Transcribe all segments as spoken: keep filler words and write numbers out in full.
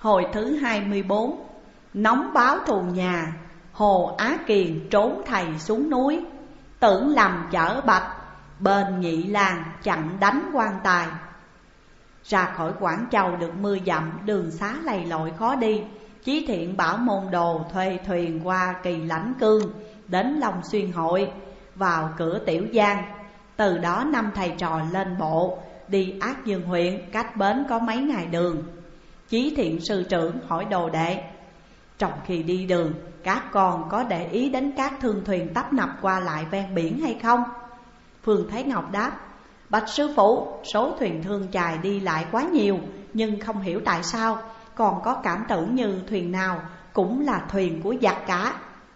Hồi thứ hai mươi bốn. Nóng báo thù nhà, Hồ Á Kiền trốn thầy xuống núi. Tưởng lầm chở bạch, bên Nhị Lan chặn đánh quan tài. Ra khỏi Quảng Châu được mười dặm, đường xá lầy lội khó đi. Chí Thiện bảo môn đồ thuê thuyền qua Kỳ Lãnh Cương, đến Long Xuyên Hội, vào cửa Tiểu Giang. Từ đó năm thầy trò lên bộ, đi Ác Dương huyện, cách bến có mấy ngày đường. Chí Thiện sư trưởng hỏi đồ đệ: trong khi đi đường, các con có để ý đến các thương thuyền tấp nập qua lại ven biển hay không? Phương Thế Ngọc đáp: bạch sư phụ, số thuyền thương chài đi lại quá nhiều, nhưng không hiểu tại sao còn có cảm tưởng như thuyền nào cũng là thuyền của giặc cả.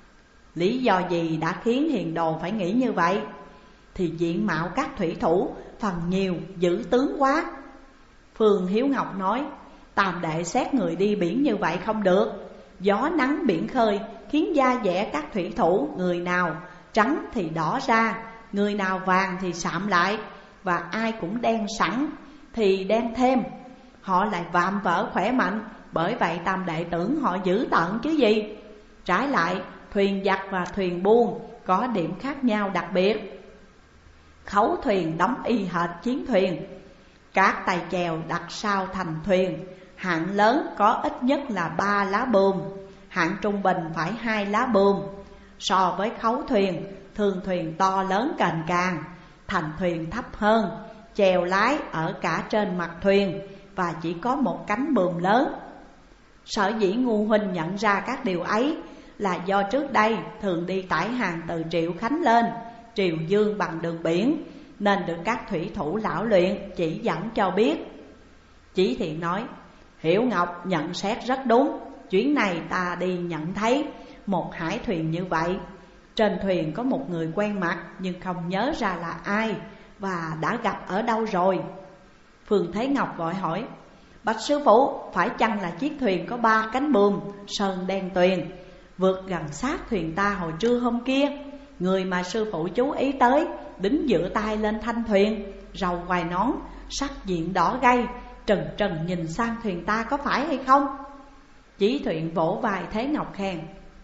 Lý do gì đã khiến hiền đồ phải nghĩ như vậy? Thì diện mạo các thủy thủ phần nhiều dữ tướng quá. Phương Hiếu Ngọc nói: tam đệ xét người đi biển như vậy không được. Gió nắng biển khơi khiến da dẻ các thủy thủ, người nào trắng thì đỏ ra, người nào vàng thì sạm lại, và ai cũng đen sẵn thì đen thêm. Họ lại vạm vỡ khỏe mạnh, bởi vậy tam đệ tưởng họ dữ tợn chứ gì. Trái lại, thuyền giặc và thuyền buôn có điểm khác nhau đặc biệt. Khấu thuyền đóng y hệt chiến thuyền, các tay chèo đặt sau thành thuyền. Hạng lớn có ít nhất là ba lá buồm, hạng trung bình phải hai lá buồm. So với khấu thuyền, thường thuyền to lớn cành càng, thành thuyền thấp hơn, chèo lái ở cả trên mặt thuyền và chỉ có một cánh buồm lớn. Sở dĩ Ngu huynh nhận ra các điều ấy là do trước đây thường đi tải hàng từ Triệu Khánh lên Triều Dương bằng đường biển, nên được các thủy thủ lão luyện chỉ dẫn cho biết. Chí Thiện nói: Hiểu Ngọc nhận xét rất đúng. Chuyến này ta đi nhận thấy một hải thuyền như vậy. Trên thuyền có một người quen mặt, nhưng không nhớ ra là ai và đã gặp ở đâu rồi. Phương Thế Ngọc vội hỏi: bạch sư phụ, phải chăng là chiếc thuyền có ba cánh buồm, sơn đen tuyền, vượt gần sát thuyền ta hồi trưa hôm kia? Người mà sư phụ chú ý tới đứng dựa tay lên thanh thuyền, râu quai nón, sắc diện đỏ gay, trần trần nhìn sang thuyền ta, có phải hay không? Chí Thiện vỗ vai Thế Ngọc khen: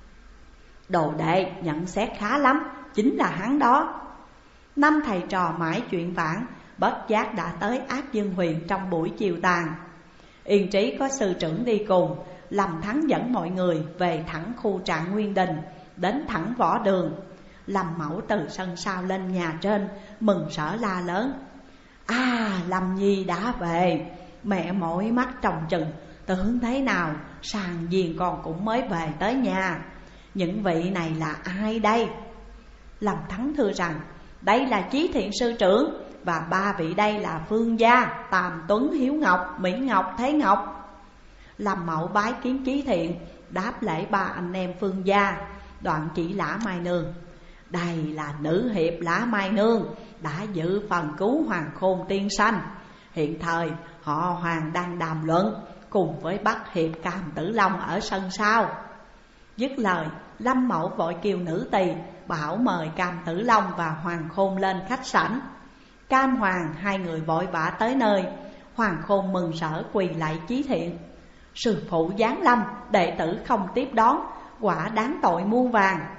đồ đệ nhận xét khá lắm, chính là hắn đó. Năm thầy trò mãi chuyện vãn, bất giác đã tới Ác Dương huyện trong buổi chiều tàn. Yên Trí có sư trưởng đi cùng, Lâm Thắng dẫn mọi người về thẳng khu Trạng Nguyên Đình, đến thẳng võ đường. Lâm Mẫu từ sân sau lên nhà trên, mừng rỡ la lớn: à, Lâm Nhi đã về, mẹ mỏi mắt trông chừng, tưởng thế nào sàng diền con cũng mới về tới nhà. Những vị này là ai đây? Lâm Thắng thưa rằng đây là Chí Thiện sư trưởng, và ba vị đây là Phương Gia, Tàm Tuấn, Hiếu Ngọc, Mỹ Ngọc, Thế Ngọc. Lâm Mẫu bái kiến Chí Thiện, đáp lễ ba anh em Phương Gia, đoạn chỉ Lã Mai Nương: đây là nữ hiệp Lã Mai Nương, đã giữ phần cứu Hoàng Khôn tiên sanh. Hiện thời họ Hoàng đang đàm luận cùng với Bắc hiệp Cam Tử Long ở sân sau. Dứt lời, Lâm Mẫu vội kêu nữ tỳ bảo mời Cam Tử Long và Hoàng Khôn lên khách sảnh. Cam Hoàng hai người vội vã tới nơi. Hoàng Khôn mừng rỡ quỳ lại Chí Thiện: sư phụ giáng lâm, đệ tử không tiếp đón, quả đáng tội muôn vàng.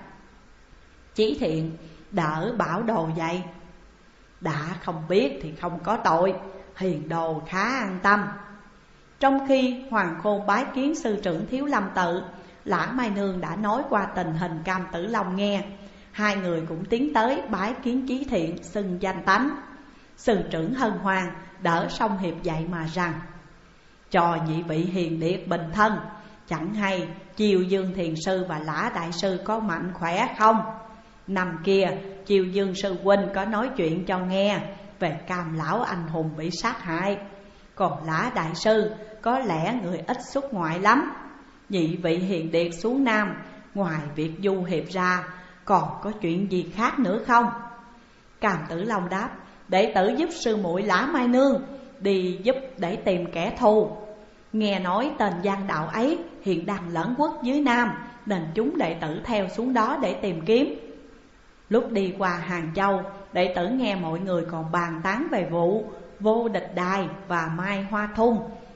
Chí Thiện đỡ bảo đồ dậy: đã không biết thì không có tội, hiền đồ khá an tâm. Trong khi Hoàng Khôn bái kiến sư trưởng Thiếu Lâm Tự, Lã Mai Nương đã nói qua tình hình Cam Tử Long nghe. Hai người cũng tiến tới bái kiến Chí Thiện, xưng danh tánh. Sư trưởng hân hoan đỡ Song Hiệp dậy mà rằng: cho nhị vị hiền điệt bình thân, chẳng hay Chiêu Dương Thiền Sư và Lã Đại Sư có mạnh khỏe không? Năm kia Chiêu Dương Sư huynh có nói chuyện cho nghe về Cam lão anh hùng bị sát hại, còn Lã Đại Sư có lẽ người ít xuất ngoại lắm. Nhị vị hiền điệt xuống Nam, ngoài việc du hiệp ra còn có chuyện gì khác nữa không? Cam Tử Long đáp: đệ tử giúp sư muội Lã Mai Nương đi giúp để tìm kẻ thù. Nghe nói tên gian đạo ấy hiện đang lẫn quốc dưới Nam, nên chúng đệ tử theo xuống đó để tìm kiếm. Lúc đi qua Hàng Châu, đệ tử nghe mọi người còn bàn tán về vụ Vô Địch Đài và Mai Hoa Thung,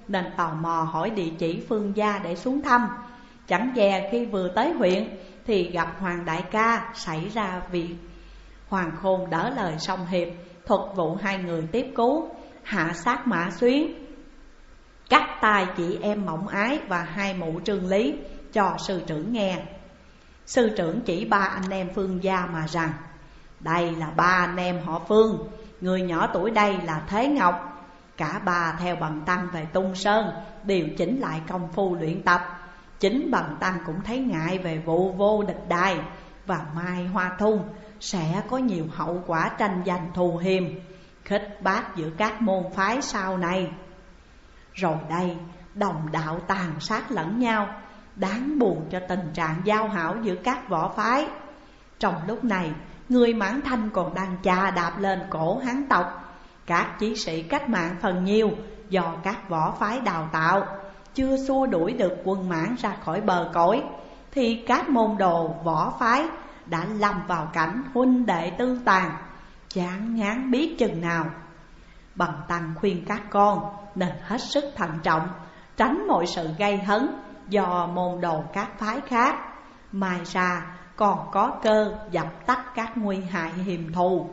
nên tò mò hỏi địa chỉ Phương gia để xuống thăm. Chẳng dè khi vừa tới huyện thì gặp Hoàng đại ca xảy ra việc. Hoàng Khôn đỡ lời song hiệp, thuật vụ hai người tiếp cứu, hạ sát Mã Xuyến, cắt tay chị em Mộng Ái và hai mụ Trương Lý cho sư trưởng nghe. Sư trưởng chỉ ba anh em Phương gia mà rằng: đây là ba anh em họ Phương, người nhỏ tuổi đây là Thế Ngọc. Cả ba theo Bần Tăng về Tung Sơn điều chỉnh lại công phu luyện tập. Chính Bần Tăng cũng thấy ngại về vụ vô địch đài và Mai Hoa Thung sẽ có nhiều hậu quả tranh giành thù hiềm, khích bác giữa các môn phái sau này. Rồi đây đồng đạo tàn sát lẫn nhau, đáng buồn cho tình trạng giao hảo giữa các võ phái. Trong lúc này, người Mãn Thanh còn đang chà đạp lên cổ Hán tộc. Các chí sĩ cách mạng phần nhiều do các võ phái đào tạo, chưa xua đuổi được quân Mãn ra khỏi bờ cõi, thì các môn đồ võ phái đã lâm vào cảnh huynh đệ tương tàn, chán ngán biết chừng nào. Bần Tăng khuyên các con nên hết sức thận trọng, tránh mọi sự gây hấn do môn đồ các phái khác. Mai ra còn có cơ dập tắt các nguy hại hiềm thù.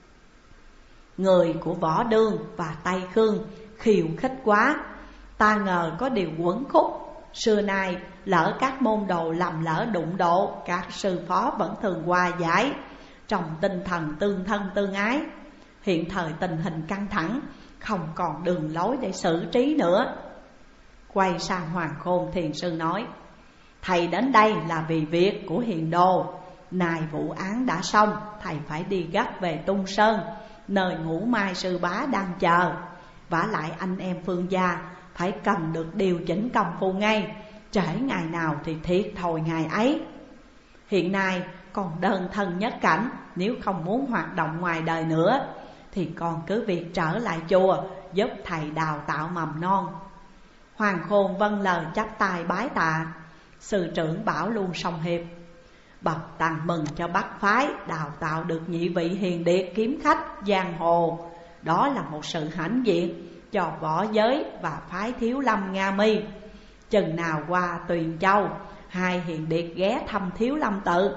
Người của Võ Đương và Tây Khương khiêu khích quá, ta ngờ có điều quẩn khúc. Xưa nay lỡ các môn đồ lầm lỡ đụng độ, các sư phó vẫn thường hòa giải trong tinh thần tương thân tương ái. Hiện thời tình hình căng thẳng, không còn đường lối để xử trí nữa. Quay sang Hoàng Khôn thiền sư nói: thầy đến đây là vì việc của hiền đồ. Nay vụ án đã xong, thầy phải đi gấp về Tung Sơn, nơi Ngũ Mai sư bá đang chờ. Vả lại anh em Phương gia phải cần được điều chỉnh công phu ngay, trễ ngày nào thì thiệt thòi ngày ấy. Hiện nay còn đơn thân nhất cảnh, nếu không muốn hoạt động ngoài đời nữa thì con cứ việc trở lại chùa giúp thầy đào tạo mầm non. Hoàng Khôn vâng lời chắp tay bái tạ. Sư trưởng bảo luôn song hiệp: Bần Tăng mừng cho Bắc phái đào tạo được nhị vị hiền điệt kiếm khách giang hồ. Đó là một sự hãnh diện cho võ giới và phái Thiếu Lâm Nga Mi. Chừng nào qua Tuyền Châu, hai hiền điệt ghé thăm Thiếu Lâm tự.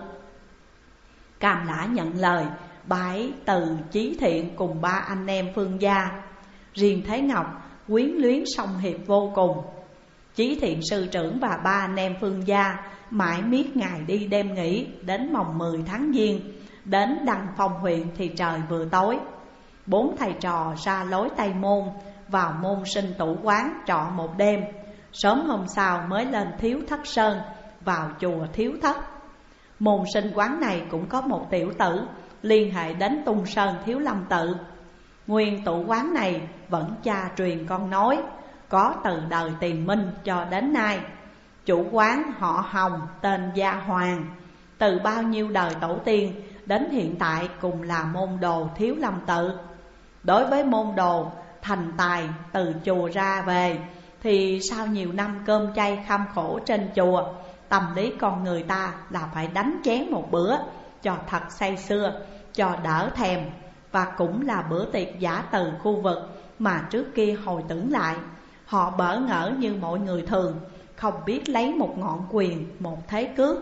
Cam Lã nhận lời bái từ Chí Thiện cùng ba anh em Phương gia. Riêng Thế Ngọc quyến luyến song hiệp vô cùng. Chí Thiện sư trưởng và ba anh em Phương gia mãi miết ngày đi đêm nghỉ. Đến mồng mười tháng Giêng, đến Đăng Phong huyện thì trời vừa tối. Bốn thầy trò ra lối Tây Môn, vào môn sinh tủ quán trọ một đêm. Sớm hôm sau mới lên Thiếu Thất Sơn, vào chùa Thiếu Thất. Môn sinh quán này cũng có một tiểu tử liên hệ đến Tung Sơn Thiếu Lâm tự. Nguyên tụ quán này vẫn cha truyền con nối, có từ đời Tiền Minh cho đến nay. Chủ quán họ Hồng, tên Gia Hoàng. Từ bao nhiêu đời tổ tiên đến hiện tại cùng là môn đồ Thiếu Lâm tự. Đối với môn đồ thành tài từ chùa ra về thì sau nhiều năm cơm chay kham khổ trên chùa, tâm lý con người ta là phải đánh chén một bữa cho thật say sưa, cho đỡ thèm. Và cũng là bữa tiệc giả từ khu vực mà trước kia hồi tưởng lại, họ bỡ ngỡ như mọi người thường, không biết lấy một ngọn quyền, một thế cước.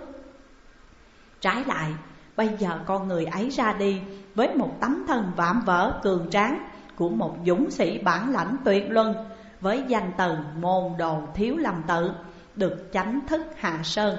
Trái lại, bây giờ con người ấy ra đi với một tấm thân vạm vỡ cường tráng của một dũng sĩ bản lãnh tuyệt luân, với danh từ môn đồ Thiếu Lâm tự, được chánh thức hạ sơn.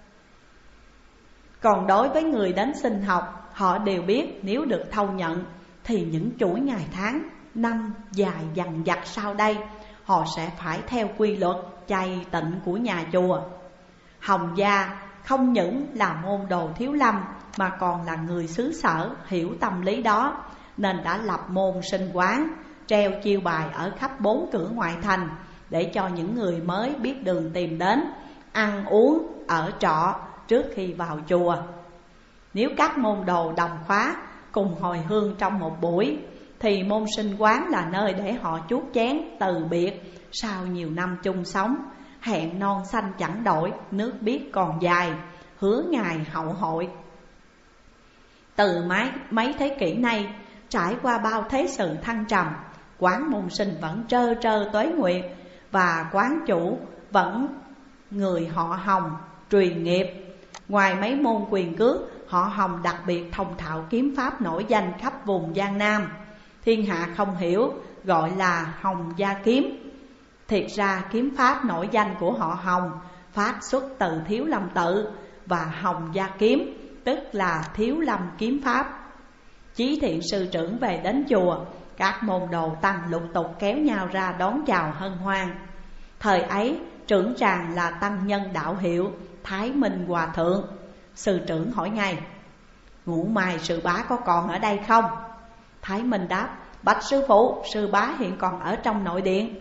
Còn đối với người đến xin học, họ đều biết nếu được thâu nhận thì những chuỗi ngày tháng, năm dài dằng dặc sau đây, họ sẽ phải theo quy luật chay tịnh của nhà chùa. Hồng gia không những là môn đồ Thiếu Lâm mà còn là người xứ sở hiểu tâm lý đó, nên đã lập môn sinh quán, treo chiêu bài ở khắp bốn cửa ngoại thành để cho những người mới biết đường tìm đến, ăn uống, ở trọ trước khi vào chùa. Nếu các môn đồ đồng khóa cùng hồi hương trong một buổi thì môn sinh quán là nơi để họ chuốt chén từ biệt sau nhiều năm chung sống. Hẹn non xanh chẳng đổi, nước biếc còn dài, hứa ngày hậu hội. Từ mấy, mấy thế kỷ nay, trải qua bao thế sự thăng trầm, quán môn sinh vẫn trơ trơ tuế nguyệt và quán chủ vẫn người họ Hồng truyền nghiệp. Ngoài mấy môn quyền cước, họ Hồng đặc biệt thông thạo kiếm pháp nổi danh khắp vùng Giang Nam. Thiên hạ không hiểu gọi là Hồng Gia Kiếm. Thiệt ra kiếm pháp nổi danh của họ Hồng phát xuất từ Thiếu Lâm Tự, và Hồng Gia Kiếm tức là Thiếu Lâm Kiếm Pháp. Chí Thiện sư trưởng về đến chùa, các môn đồ tăng lục tục kéo nhau ra đón chào hân hoan. Thời ấy trưởng tràng là tăng nhân đạo hiệu Thái Minh Hòa Thượng. Sư trưởng hỏi ngay: Ngũ Mai sư bá có còn ở đây không? Thái Minh đáp: Bạch sư phụ, sư bá hiện còn ở trong nội điện.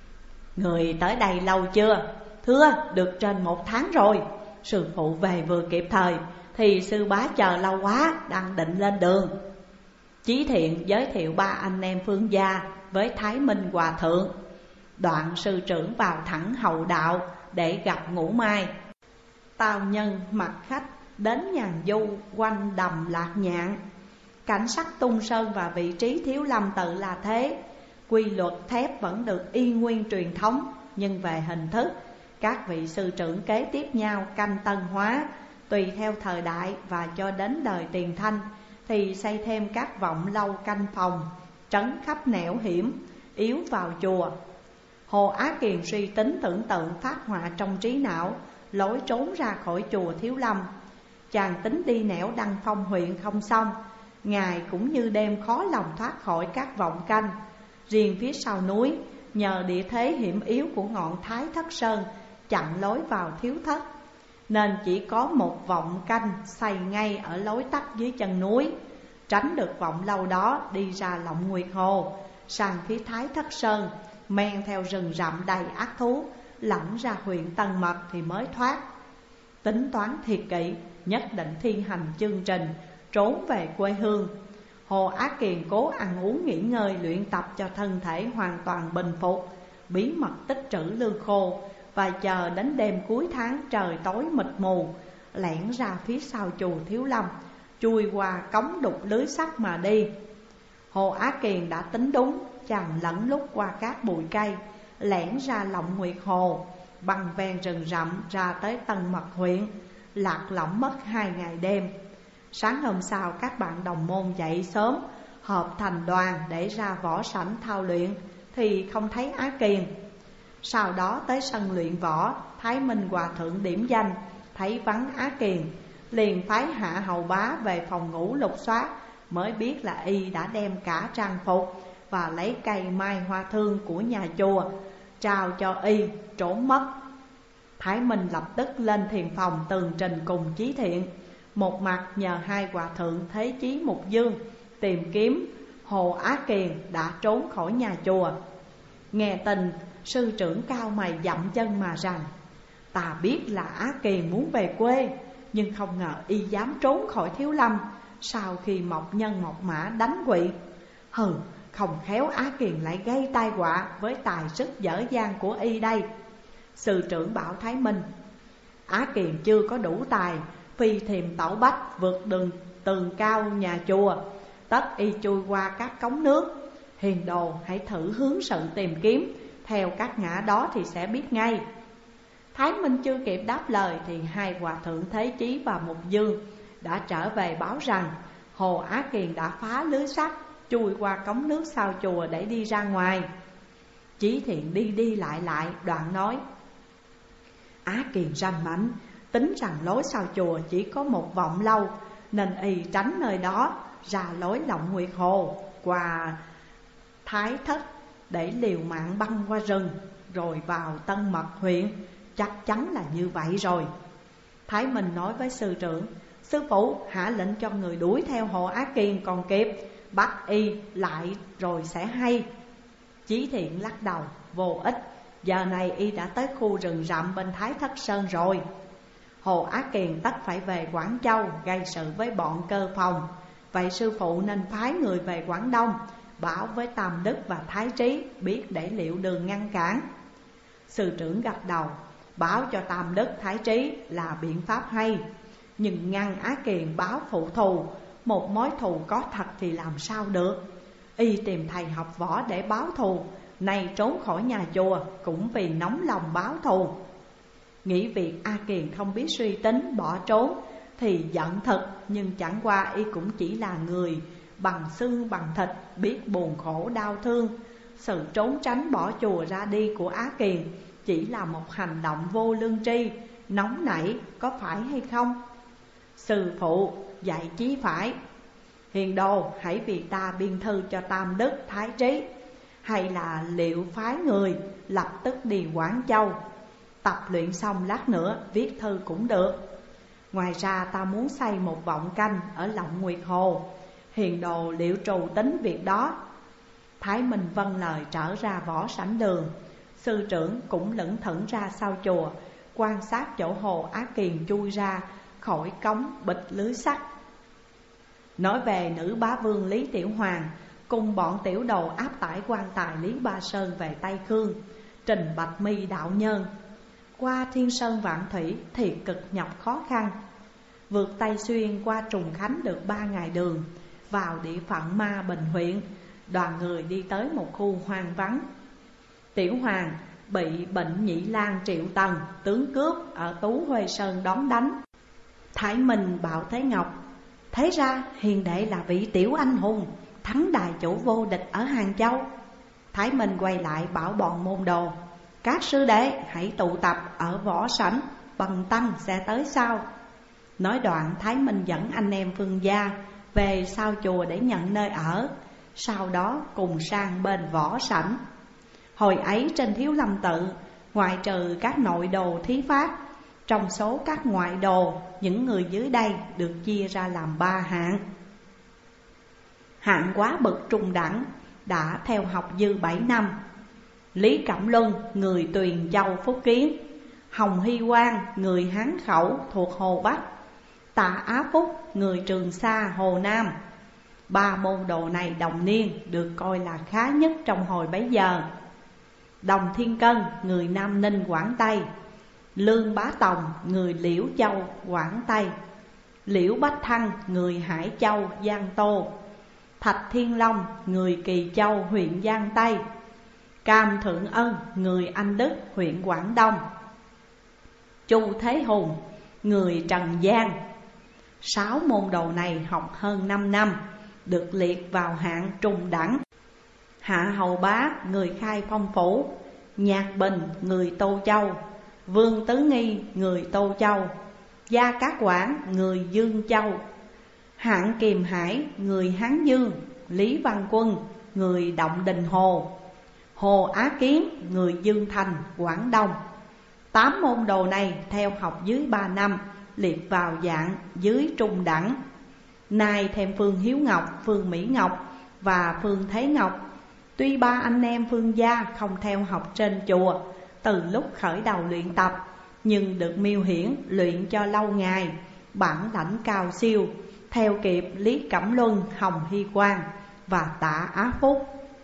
Người tới đây lâu chưa? Thưa, được trên một tháng rồi. Sư phụ về vừa kịp thời, thì sư bá chờ lâu quá, đang định lên đường. Chí Thiện giới thiệu ba anh em Phương gia với Thái Minh Hòa Thượng. Đoạn sư trưởng vào thẳng hậu đạo để gặp Ngũ Mai. Tào nhân mặc khách đến nhàn du quanh đầm Lạc Nhạn. Cảnh sắc tung sơn và vị trí Thiếu Lâm Tự là thế. Quy luật thép vẫn được y nguyên truyền thống, nhưng về hình thức, các vị sư trưởng kế tiếp nhau canh tân hóa. Tùy theo thời đại và cho đến đời Tiền Thanh thì xây thêm các vọng lâu canh phòng, trấn khắp nẻo hiểm, yếu vào chùa. Hồ Á Kiền suy tính tưởng tượng phát họa trong trí não lối trốn ra khỏi chùa Thiếu Lâm. Chàng tính đi nẻo Đăng Phong huyện không xong, ngài cũng như đêm khó lòng thoát khỏi các vọng canh. Riêng phía sau núi, nhờ địa thế hiểm yếu của ngọn Thái Thất Sơn chặn lối vào Thiếu Thất, nên chỉ có một vọng canh xây ngay ở lối tắt dưới chân núi. Tránh được vọng lâu đó đi ra Lộng Nguyệt Hồ, sang phía Thái Thất Sơn, men theo rừng rậm đầy ác thú, lặn ra huyện Tân Mật thì mới thoát. Tính toán thiệt kỹ, nhất định thi hành chương trình trốn về quê hương. Hồ Á Kiền cố ăn uống nghỉ ngơi luyện tập cho thân thể hoàn toàn bình phục, bí mật tích trữ lương khô, và chờ đến đêm cuối tháng trời tối mịt mù, lẻn ra phía sau chùa Thiếu Lâm, chui qua cống đục lưới sắt mà đi. Hồ Á Kiền đã tính đúng, chàng lẫn lúc qua các bụi cây, lẻn ra Lộng Nguyệt Hồ, băng ven rừng rậm ra tới Tân Mật huyện, lạc lõng mất hai ngày đêm. Sáng hôm sau các bạn đồng môn dậy sớm, họp thành đoàn để ra võ sảnh thao luyện, thì không thấy Á Kiền. Sau đó tới sân luyện võ, Thái Minh Hòa Thượng điểm danh, thấy vắng Á Kiền, liền phái hạ hầu bá về phòng ngủ lục soát, mới biết là y đã đem cả trang phục và lấy cây mai hoa thương của nhà chùa trao cho y trốn mất. Thái Minh lập tức lên thiền phòng tường trình cùng Chí Thiện, một mặt nhờ hai hòa thượng Thế Chí Mục Dương tìm kiếm Hồ Á Kiền đã trốn khỏi nhà chùa. Nghe tin, sư trưởng cao mày dậm chân mà rằng: Ta biết là Á Kiền muốn về quê, nhưng không ngờ y dám trốn khỏi Thiếu Lâm sau khi Mộc Nhân Mộc Mã đánh quỵ. Hừ, không khéo Á Kiền lại gây tai họa với tài sức dở dang của y đây. Sư trưởng bảo Thái Minh: Á Kiền chưa có đủ tài phi thiềm tẩu bách vượt đường tường cao nhà chùa, tất y chui qua các cống nước. Hiền đồ hãy thử hướng sự tìm kiếm theo các ngã đó thì sẽ biết ngay. Thái Minh chưa kịp đáp lời thì hai hòa thượng Thế Chí và Mục Dương đã trở về báo rằng Hồ Á Kiền đã phá lưới sắt, chui qua cống nước sau chùa để đi ra ngoài. Chí Thiện đi đi lại lại, đoạn nói: Á Kiền ranh mãnh, tính rằng lối sau chùa chỉ có một vọng lâu, nên y tránh nơi đó ra lối Lộng Nguyệt Hồ qua Thái Thất để liều mạng băng qua rừng rồi vào Tân Mật huyện. Chắc chắn là như vậy rồi. Thái Minh nói với sư trưởng: Sư phụ hạ lệnh cho người đuổi theo Hồ Á Kiền còn kịp, bắt y lại rồi sẽ hay. Chí Thiện lắc đầu: Vô ích, giờ này y đã tới khu rừng rậm bên Thái Thất Sơn rồi. Hồ Á Kiền tất phải về Quảng Châu gây sự với bọn Cơ Phòng. Vậy sư phụ nên phái người về Quảng Đông, bảo với Tam Đức và Thái Trí biết để liệu đường ngăn cản. Sư trưởng gật đầu, báo cho Tam Đức Thái Trí là biện pháp hay. Nhưng ngăn Á Kiền báo phụ thù, một mối thù có thật thì làm sao được. Y tìm thầy học võ để báo thù, nay trốn khỏi nhà chùa cũng vì nóng lòng báo thù. Nghĩ việc A Kiền không biết suy tính bỏ trốn thì giận thật, nhưng chẳng qua y cũng chỉ là người bằng xương bằng thịt, biết buồn khổ đau thương. Sự trốn tránh bỏ chùa ra đi của Á Kiền chỉ là một hành động vô lương tri, nóng nảy, có phải hay không? Sư phụ dạy chí phải. Hiền đồ, hãy vì ta biên thư cho Tam Đức Thái Trí, hay là liệu phái người lập tức đi Quảng Châu. Tập luyện xong lát nữa viết thư cũng được. Ngoài ra ta muốn xây một vọng canh ở Lộng Nguyệt Hồ. Hiền đồ liệu trù tính việc đó. Thái Minh vâng lời trở ra võ sảnh đường. Sư trưởng cũng lững thững ra sau chùa, quan sát chỗ Hồ Á Kiền chui ra khỏi cống bịch lưới sắt. Nói về nữ bá vương Lý Tiểu Hoàng cùng bọn tiểu đồ áp tải quan tài Lý Ba Sơn về Tây Khương, trình Bạch Mi đạo nhân. Qua Thiên Sơn Vạn Thủy thì cực nhọc khó khăn. Vượt Tây Xuyên qua Trùng Khánh được ba ngày đường, vào địa phận Ma Bình huyện. Đoàn người đi tới một khu hoang vắng. Tiểu Hoàng bị bệnh nhị lang Triệu Tần, tướng cướp ở Tú Huê Sơn đón đánh. Thái Minh bảo Thế Ngọc: thế ra hiền đệ là vị tiểu anh hùng, thắng đài chủ vô địch ở Hàng Châu. Thái Minh quay lại bảo bọn môn đồ: các sư đệ hãy tụ tập ở võ sảnh, Bần tăng sẽ tới sau. Nói đoạn Thái Minh dẫn anh em Phương gia về sau chùa để nhận nơi ở, sau đó cùng sang bên võ sảnh. Hồi ấy trên Thiếu Lâm Tự, ngoại trừ các nội đồ thí pháp, trong số các ngoại đồ, những người dưới đây được chia ra làm ba hạng. Hạng quá bậc trung đẳng, đã theo học dư bảy năm: Lý Cẩm Luân, người Tuyền Châu Phúc Kiến; Hồng Hy Quang, người Hán Khẩu thuộc Hồ Bắc; Tạ Á Phúc, người Trường Sa Hồ Nam. Ba môn đồ này đồng niên, được coi là khá nhất trong hồi bấy giờ. Đồng Thiên Cân, người Nam Ninh Quảng Tây; Lương Bá Tòng, người Liễu Châu Quảng Tây; Liễu Bách Thăng, người Hải Châu Giang Tô; Thạch Thiên Long, người Kỳ Châu huyện Giang Tây; Cam Thượng Ân, người Anh Đức huyện Quảng Đông; Chu Thế Hùng, người Trần Giang. Sáu môn đồ này học hơn năm năm, được liệt vào hạng trung đẳng. Hạ Hầu Bá, người Khai Phong Phủ; Nhạc Bình, người Tô Châu; Vương Tứ Nghi, người Tô Châu; Gia Cát Quảng, người Dương Châu; Hạng Kiềm Hải, người Hán Dương; Lý Văn Quân, người Động Đình Hồ; Hồ Á Kiến, người Dương Thành Quảng Đông. Tám môn đồ này theo học dưới ba năm, liệt vào dạng dưới trung đẳng. Nay thêm Phương Hiếu Ngọc, Phương Mỹ Ngọc và Phương Thế Ngọc. Tuy ba anh em Phương gia không theo học trên chùa từ lúc khởi đầu luyện tập, nhưng được Miêu Hiển luyện cho lâu ngày, bản lãnh cao siêu, theo kịp Lý Cẩm Luân, Hồng Hy Quang và Tạ Á Phúc.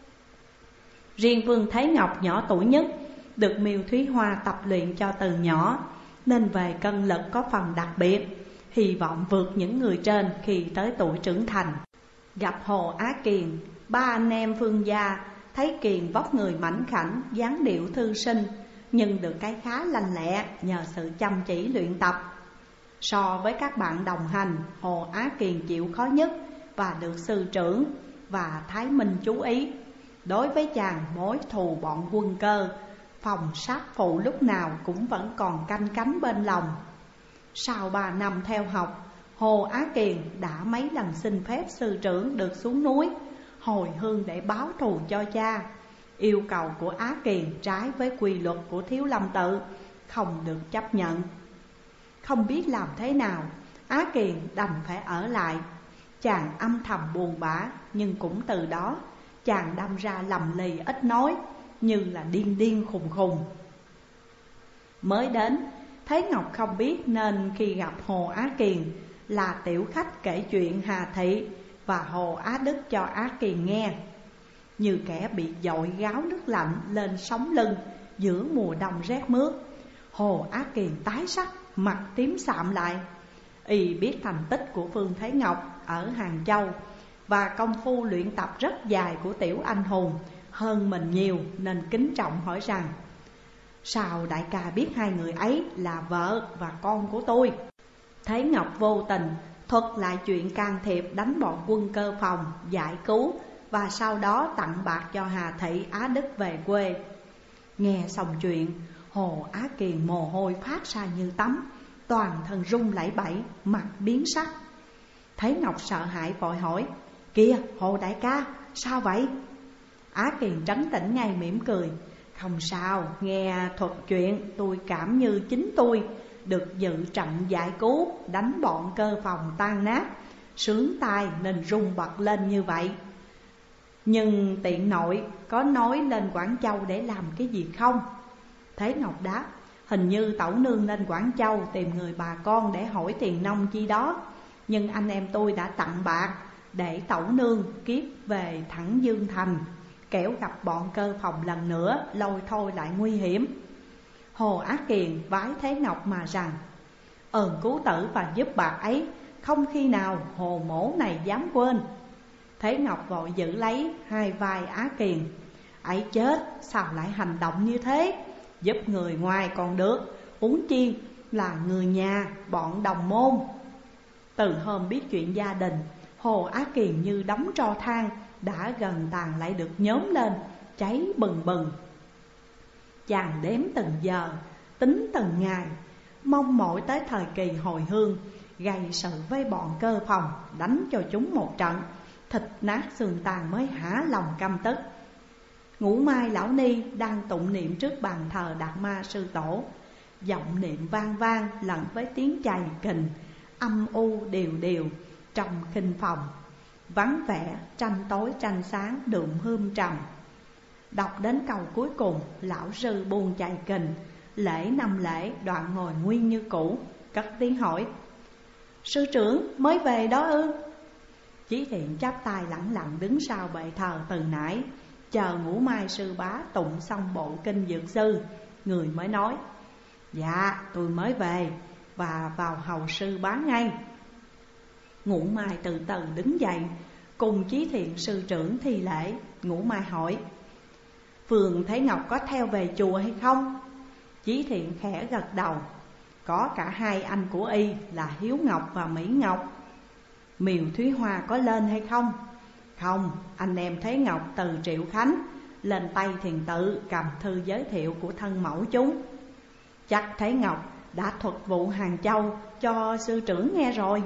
Riêng Phương Thế Ngọc nhỏ tuổi nhất, được Miêu Thúy Hoa tập luyện cho từ nhỏ, nên về cân lực có phần đặc biệt, hy vọng vượt những người trên khi tới tuổi trưởng thành. Gặp Hồ Á Kiền, ba anh em Phương gia thấy Kiền vóc người mảnh khảnh, dáng điệu thư sinh, nhưng được cái khá lanh lẹ nhờ sự chăm chỉ luyện tập. So với các bạn đồng hành, Hồ Á Kiền chịu khó nhất và được sư trưởng và Thái Minh chú ý. Đối với chàng, mối thù bọn Quân Cơ, phòng sát phụ lúc nào cũng vẫn còn canh cánh bên lòng. Sau ba năm theo học, Hồ Á Kiền đã mấy lần xin phép sư trưởng được xuống núi hồi hương để báo thù cho cha. Yêu cầu của Á Kiền trái với quy luật của Thiếu Lâm Tự, không được chấp nhận. Không biết làm thế nào, Á Kiền đành phải ở lại. Chàng âm thầm buồn bã, nhưng cũng từ đó chàng đâm ra lầm lì ít nói, như là điên điên khùng khùng. Mới đến, Thế Ngọc không biết nên khi gặp Hồ Á Kiền là tiểu khách kể chuyện Hà Thị và Hồ Á Đức cho Á Kiền nghe. Như kẻ bị dội gáo nước lạnh lên sống lưng giữa mùa đông rét mướt, Hồ Á Kiền tái sắc, mặt tím sạm lại. Y biết thành tích của Phương Thế Ngọc ở Hàng Châu và công phu luyện tập rất dài của tiểu anh hùng hơn mình nhiều nên kính trọng hỏi rằng: sao đại ca biết hai người ấy là vợ và con của tôi? Thế Ngọc vô tình thuật lại chuyện can thiệp đánh bọn quân Cơ Phòng giải cứu, và sau đó tặng bạc cho Hà Thị Á Đức về quê. Nghe xong chuyện, Hồ Á Kiền mồ hôi phát ra như tắm, toàn thân run lẩy bẩy, mặt biến sắc. Thấy Ngọc sợ hãi vội hỏi: kìa Hồ đại ca, sao vậy? Á Kiền trấn tĩnh ngay mỉm cười: không sao, nghe thuật chuyện tôi cảm như chính tôi được dự trận giải cứu, đánh bọn Cơ Phòng tan nát, sướng tai nên rung bật lên như vậy. Nhưng tiện nội có nói lên Quảng Châu để làm cái gì không? Thế Ngọc đáp: hình như tẩu nương lên Quảng Châu tìm người bà con để hỏi tiền nông chi đó. Nhưng anh em tôi đã tặng bạc để tẩu nương kiếp về thẳng Dương Thành, kẻo gặp bọn Cơ Phòng lần nữa lôi thôi lại nguy hiểm. Hồ Á Kiền vái Thế Ngọc mà rằng: ơn cứu tử và giúp bạc ấy không khi nào Hồ mổ này dám quên. Thế Ngọc vội giữ lấy hai vai Á Kiền: ấy chết, sao lại hành động như thế? Giúp người ngoài còn được, huống chi là người nhà, bọn đồng môn. Từ hôm biết chuyện gia đình, Hồ Á Kiền như đóng tro than đã gần tàn lại được nhóm lên, cháy bừng bừng. Chàng đếm từng giờ, tính từng ngày, mong mỏi tới thời kỳ hồi hương, gây sự với bọn Cơ Phòng, đánh cho chúng một trận, thịt nát xương tàn mới hả lòng căm tức. Ngũ Mai Lão Ni đang tụng niệm trước bàn thờ Đạt Ma Sư Tổ, giọng niệm vang vang lẫn với tiếng chày kình, âm u đều đều trong khinh phòng. Vắng vẻ, tranh tối tranh sáng đượm hương trầm. Đọc đến câu cuối cùng, lão sư buông chày kình, lễ năm lễ đoạn ngồi nguyên như cũ, cất tiếng hỏi: sư trưởng mới về đó ư? Chí Thiện chắp tay lẳng lặng đứng sau bệ thờ từ nãy, chờ Ngũ Mai sư bá tụng xong bộ kinh Dược Sư, người mới nói: dạ tôi mới về và vào hầu sư bá ngay. Ngũ Mai từ từ đứng dậy, cùng Chí Thiện sư trưởng thi lễ. Ngũ Mai hỏi: Phường Thế Ngọc có theo về chùa hay không? Chí Thiện khẽ gật đầu: có cả hai anh của y là Hiếu Ngọc và Mỹ Ngọc. Miều Thúy Hoa có lên hay không? Không, anh em Thế Ngọc từ Triệu Khánh lên Tây Thiền Tự cầm thư giới thiệu của thân mẫu chúng. Chắc Thế Ngọc đã thuật vụ Hàng Châu cho sư trưởng nghe rồi.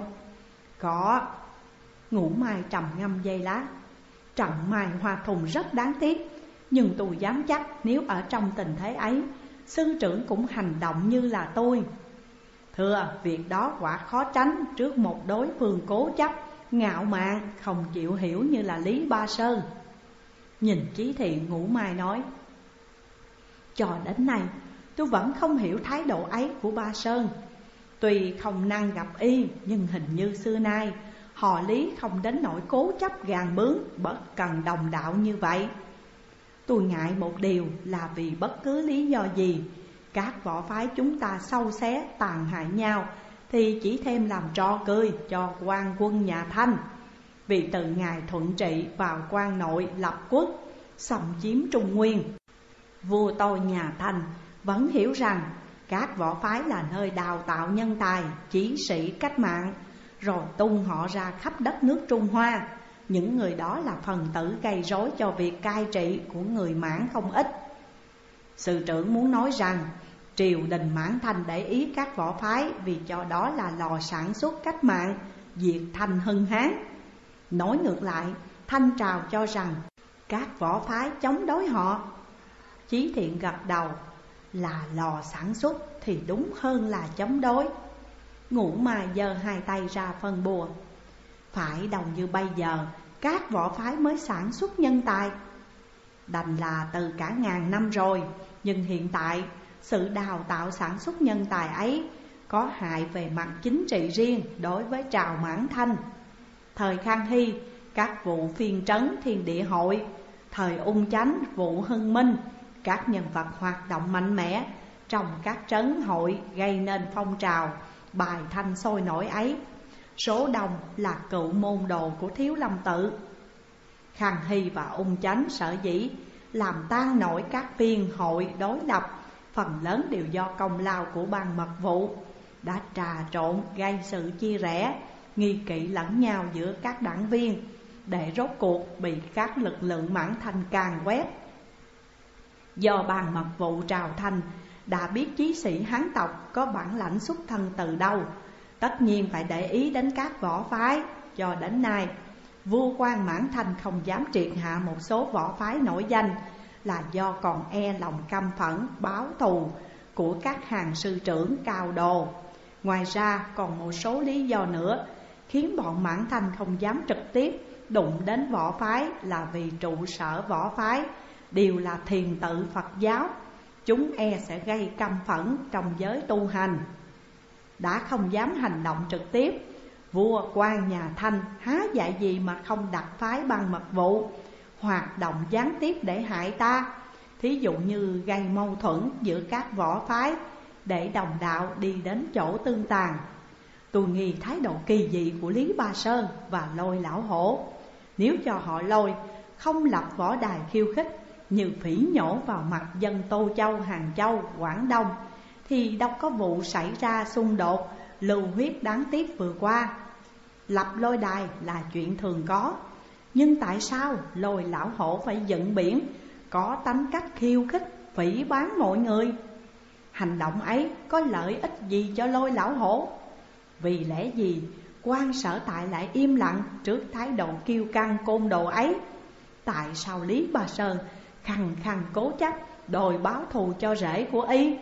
Có. Ngũ Mai trầm ngâm giây lát: Trầm Mai Hoa Thùng rất đáng tiếc, nhưng tôi dám chắc nếu ở trong tình thế ấy, sư trưởng cũng hành động như là tôi. Thưa, việc đó quả khó tránh trước một đối phương cố chấp, ngạo mạn, không chịu hiểu như là Lý Ba Sơn. Nhìn Chí Thiện, Ngũ Mai nói: cho đến nay tôi vẫn không hiểu thái độ ấy của Ba Sơn. Tuy không năng gặp y, nhưng hình như xưa nay họ Lý không đến nỗi cố chấp gàn bướng, bất cần đồng đạo như vậy. Tôi ngại một điều là vì bất cứ lý do gì, các võ phái chúng ta sâu xé tàn hại nhau thì chỉ thêm làm trò cười cho quan quân nhà Thanh. Vì từ ngày Thuận Trị vào quan nội lập quốc, xâm chiếm Trung Nguyên, vua tôi nhà Thanh vẫn hiểu rằng các võ phái là nơi đào tạo nhân tài, chí sĩ cách mạng, rồi tung họ ra khắp đất nước Trung Hoa. Những người đó là phần tử gây rối cho việc cai trị của người Mãn không ít. Sư trưởng muốn nói rằng triều đình Mãn Thanh để ý các võ phái vì cho đó là lò sản xuất cách mạng, diệt Thanh hưng Hán. Nói ngược lại, Thanh trào cho rằng các võ phái chống đối họ. Chí Thiện gật đầu: là lò sản xuất thì đúng hơn là chống đối. Ngũ Mai giơ hai tay ra phân bùa: phải đâu như bây giờ các võ phái mới sản xuất nhân tài. Đành là từ cả ngàn năm rồi, nhưng hiện tại sự đào tạo sản xuất nhân tài ấy có hại về mặt chính trị riêng đối với trào Mãn Thanh. Thời Khang Hy, các vụ phiên trấn Thiên Địa Hội; thời Ung Chánh, vụ Hưng Minh, các nhân vật hoạt động mạnh mẽ trong các trấn hội gây nên phong trào bài thanh sôi nổi ấy, số đông là cựu môn đồ của Thiếu Lâm Tự. Khang Hy và Ung Chánh sở dĩ làm tan nổi các phiên hội đối lập, phần lớn đều do công lao của ban mật vụ, đã trà trộn gây sự chia rẽ, nghi kỵ lẫn nhau giữa các đảng viên, để rốt cuộc bị các lực lượng Mãn Thanh càn quét. Do ban mật vụ Trào Thanh đã biết chí sĩ Hán tộc có bản lãnh xuất thân từ đâu, tất nhiên phải để ý đến các võ phái. Cho đến nay, vua quan Mãn Thanh không dám triệt hạ một số võ phái nổi danh, là do còn e lòng căm phẫn báo thù của các hàng sư trưởng cao đồ. Ngoài ra còn một số lý do nữa khiến bọn Mãn Thanh không dám trực tiếp đụng đến võ phái, là vì trụ sở võ phái đều là thiền tự Phật giáo, chúng e sẽ gây căm phẫn trong giới tu hành. Đã không dám hành động trực tiếp, vua quan nhà Thanh há dạy gì mà không đặt phái ban mật vụ hoạt động gián tiếp để hại ta. Thí dụ như gây mâu thuẫn giữa các võ phái để đồng đạo đi đến chỗ tương tàn. Tôi nghi thái độ kỳ dị của Lý Ba Sơn và Lôi Lão Hổ. Nếu cho họ Lôi không lập võ đài khiêu khích như phỉ nhổ vào mặt dân Tô Châu, Hàng Châu, Quảng Đông, thì đâu có vụ xảy ra xung đột lưu huyết đáng tiếc vừa qua. Lập lôi đài là chuyện thường có, nhưng tại sao Lôi Lão Hổ phải dựng biển có tánh cách khiêu khích phỉ báng mọi người? Hành động ấy có lợi ích gì cho Lôi Lão Hổ? Vì lẽ gì quan Sở Tại lại im lặng trước thái độ kiêu căng côn đồ ấy? Tại sao Lý Ba Sơn khăng khăng cố chấp đòi báo thù cho rể của y?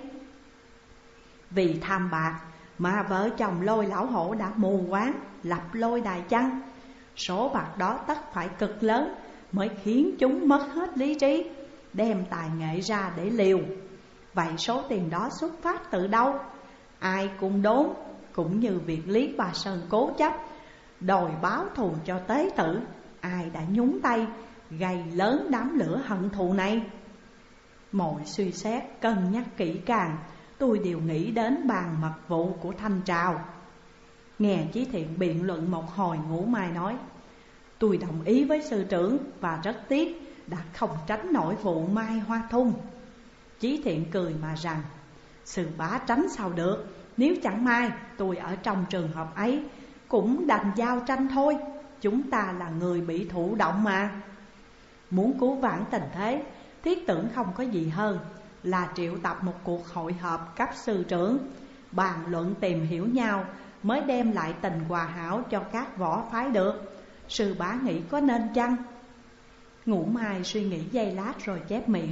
Vì tham bạc mà vợ chồng Lôi Lão Hổ đã mù quáng lập lôi đài chăng? Số bạc đó tất phải cực lớn mới khiến chúng mất hết lý trí, đem tài nghệ ra để liều. Vậy số tiền đó xuất phát từ đâu? Ai cũng đốn, cũng như việc Lý Ba Sơn cố chấp đòi báo thù cho tế tử. Ai đã nhúng tay gây lớn đám lửa hận thù này? Mọi suy xét cân nhắc kỹ càng, tôi đều nghĩ đến bàn mật vụ của Thanh Trào. Nghe Chí Thiện biện luận một hồi, Ngũ Mai nói: tôi đồng ý với sư trưởng và rất tiếc đã không tránh nổi vụ Mai Hoa Thung. Chí Thiện cười mà rằng: sư bá tránh sao được, nếu chẳng may tôi ở trong trường hợp ấy cũng đành giao tranh thôi. Chúng ta là người bị thụ động mà. Muốn cứu vãn tình thế, thiết tưởng không có gì hơn là triệu tập một cuộc hội họp cấp sư trưởng, bàn luận tìm hiểu nhau, mới đem lại tình hòa hảo cho các võ phái được. Sư bá nghĩ có nên chăng? Ngũ Mai suy nghĩ giây lát rồi chép miệng: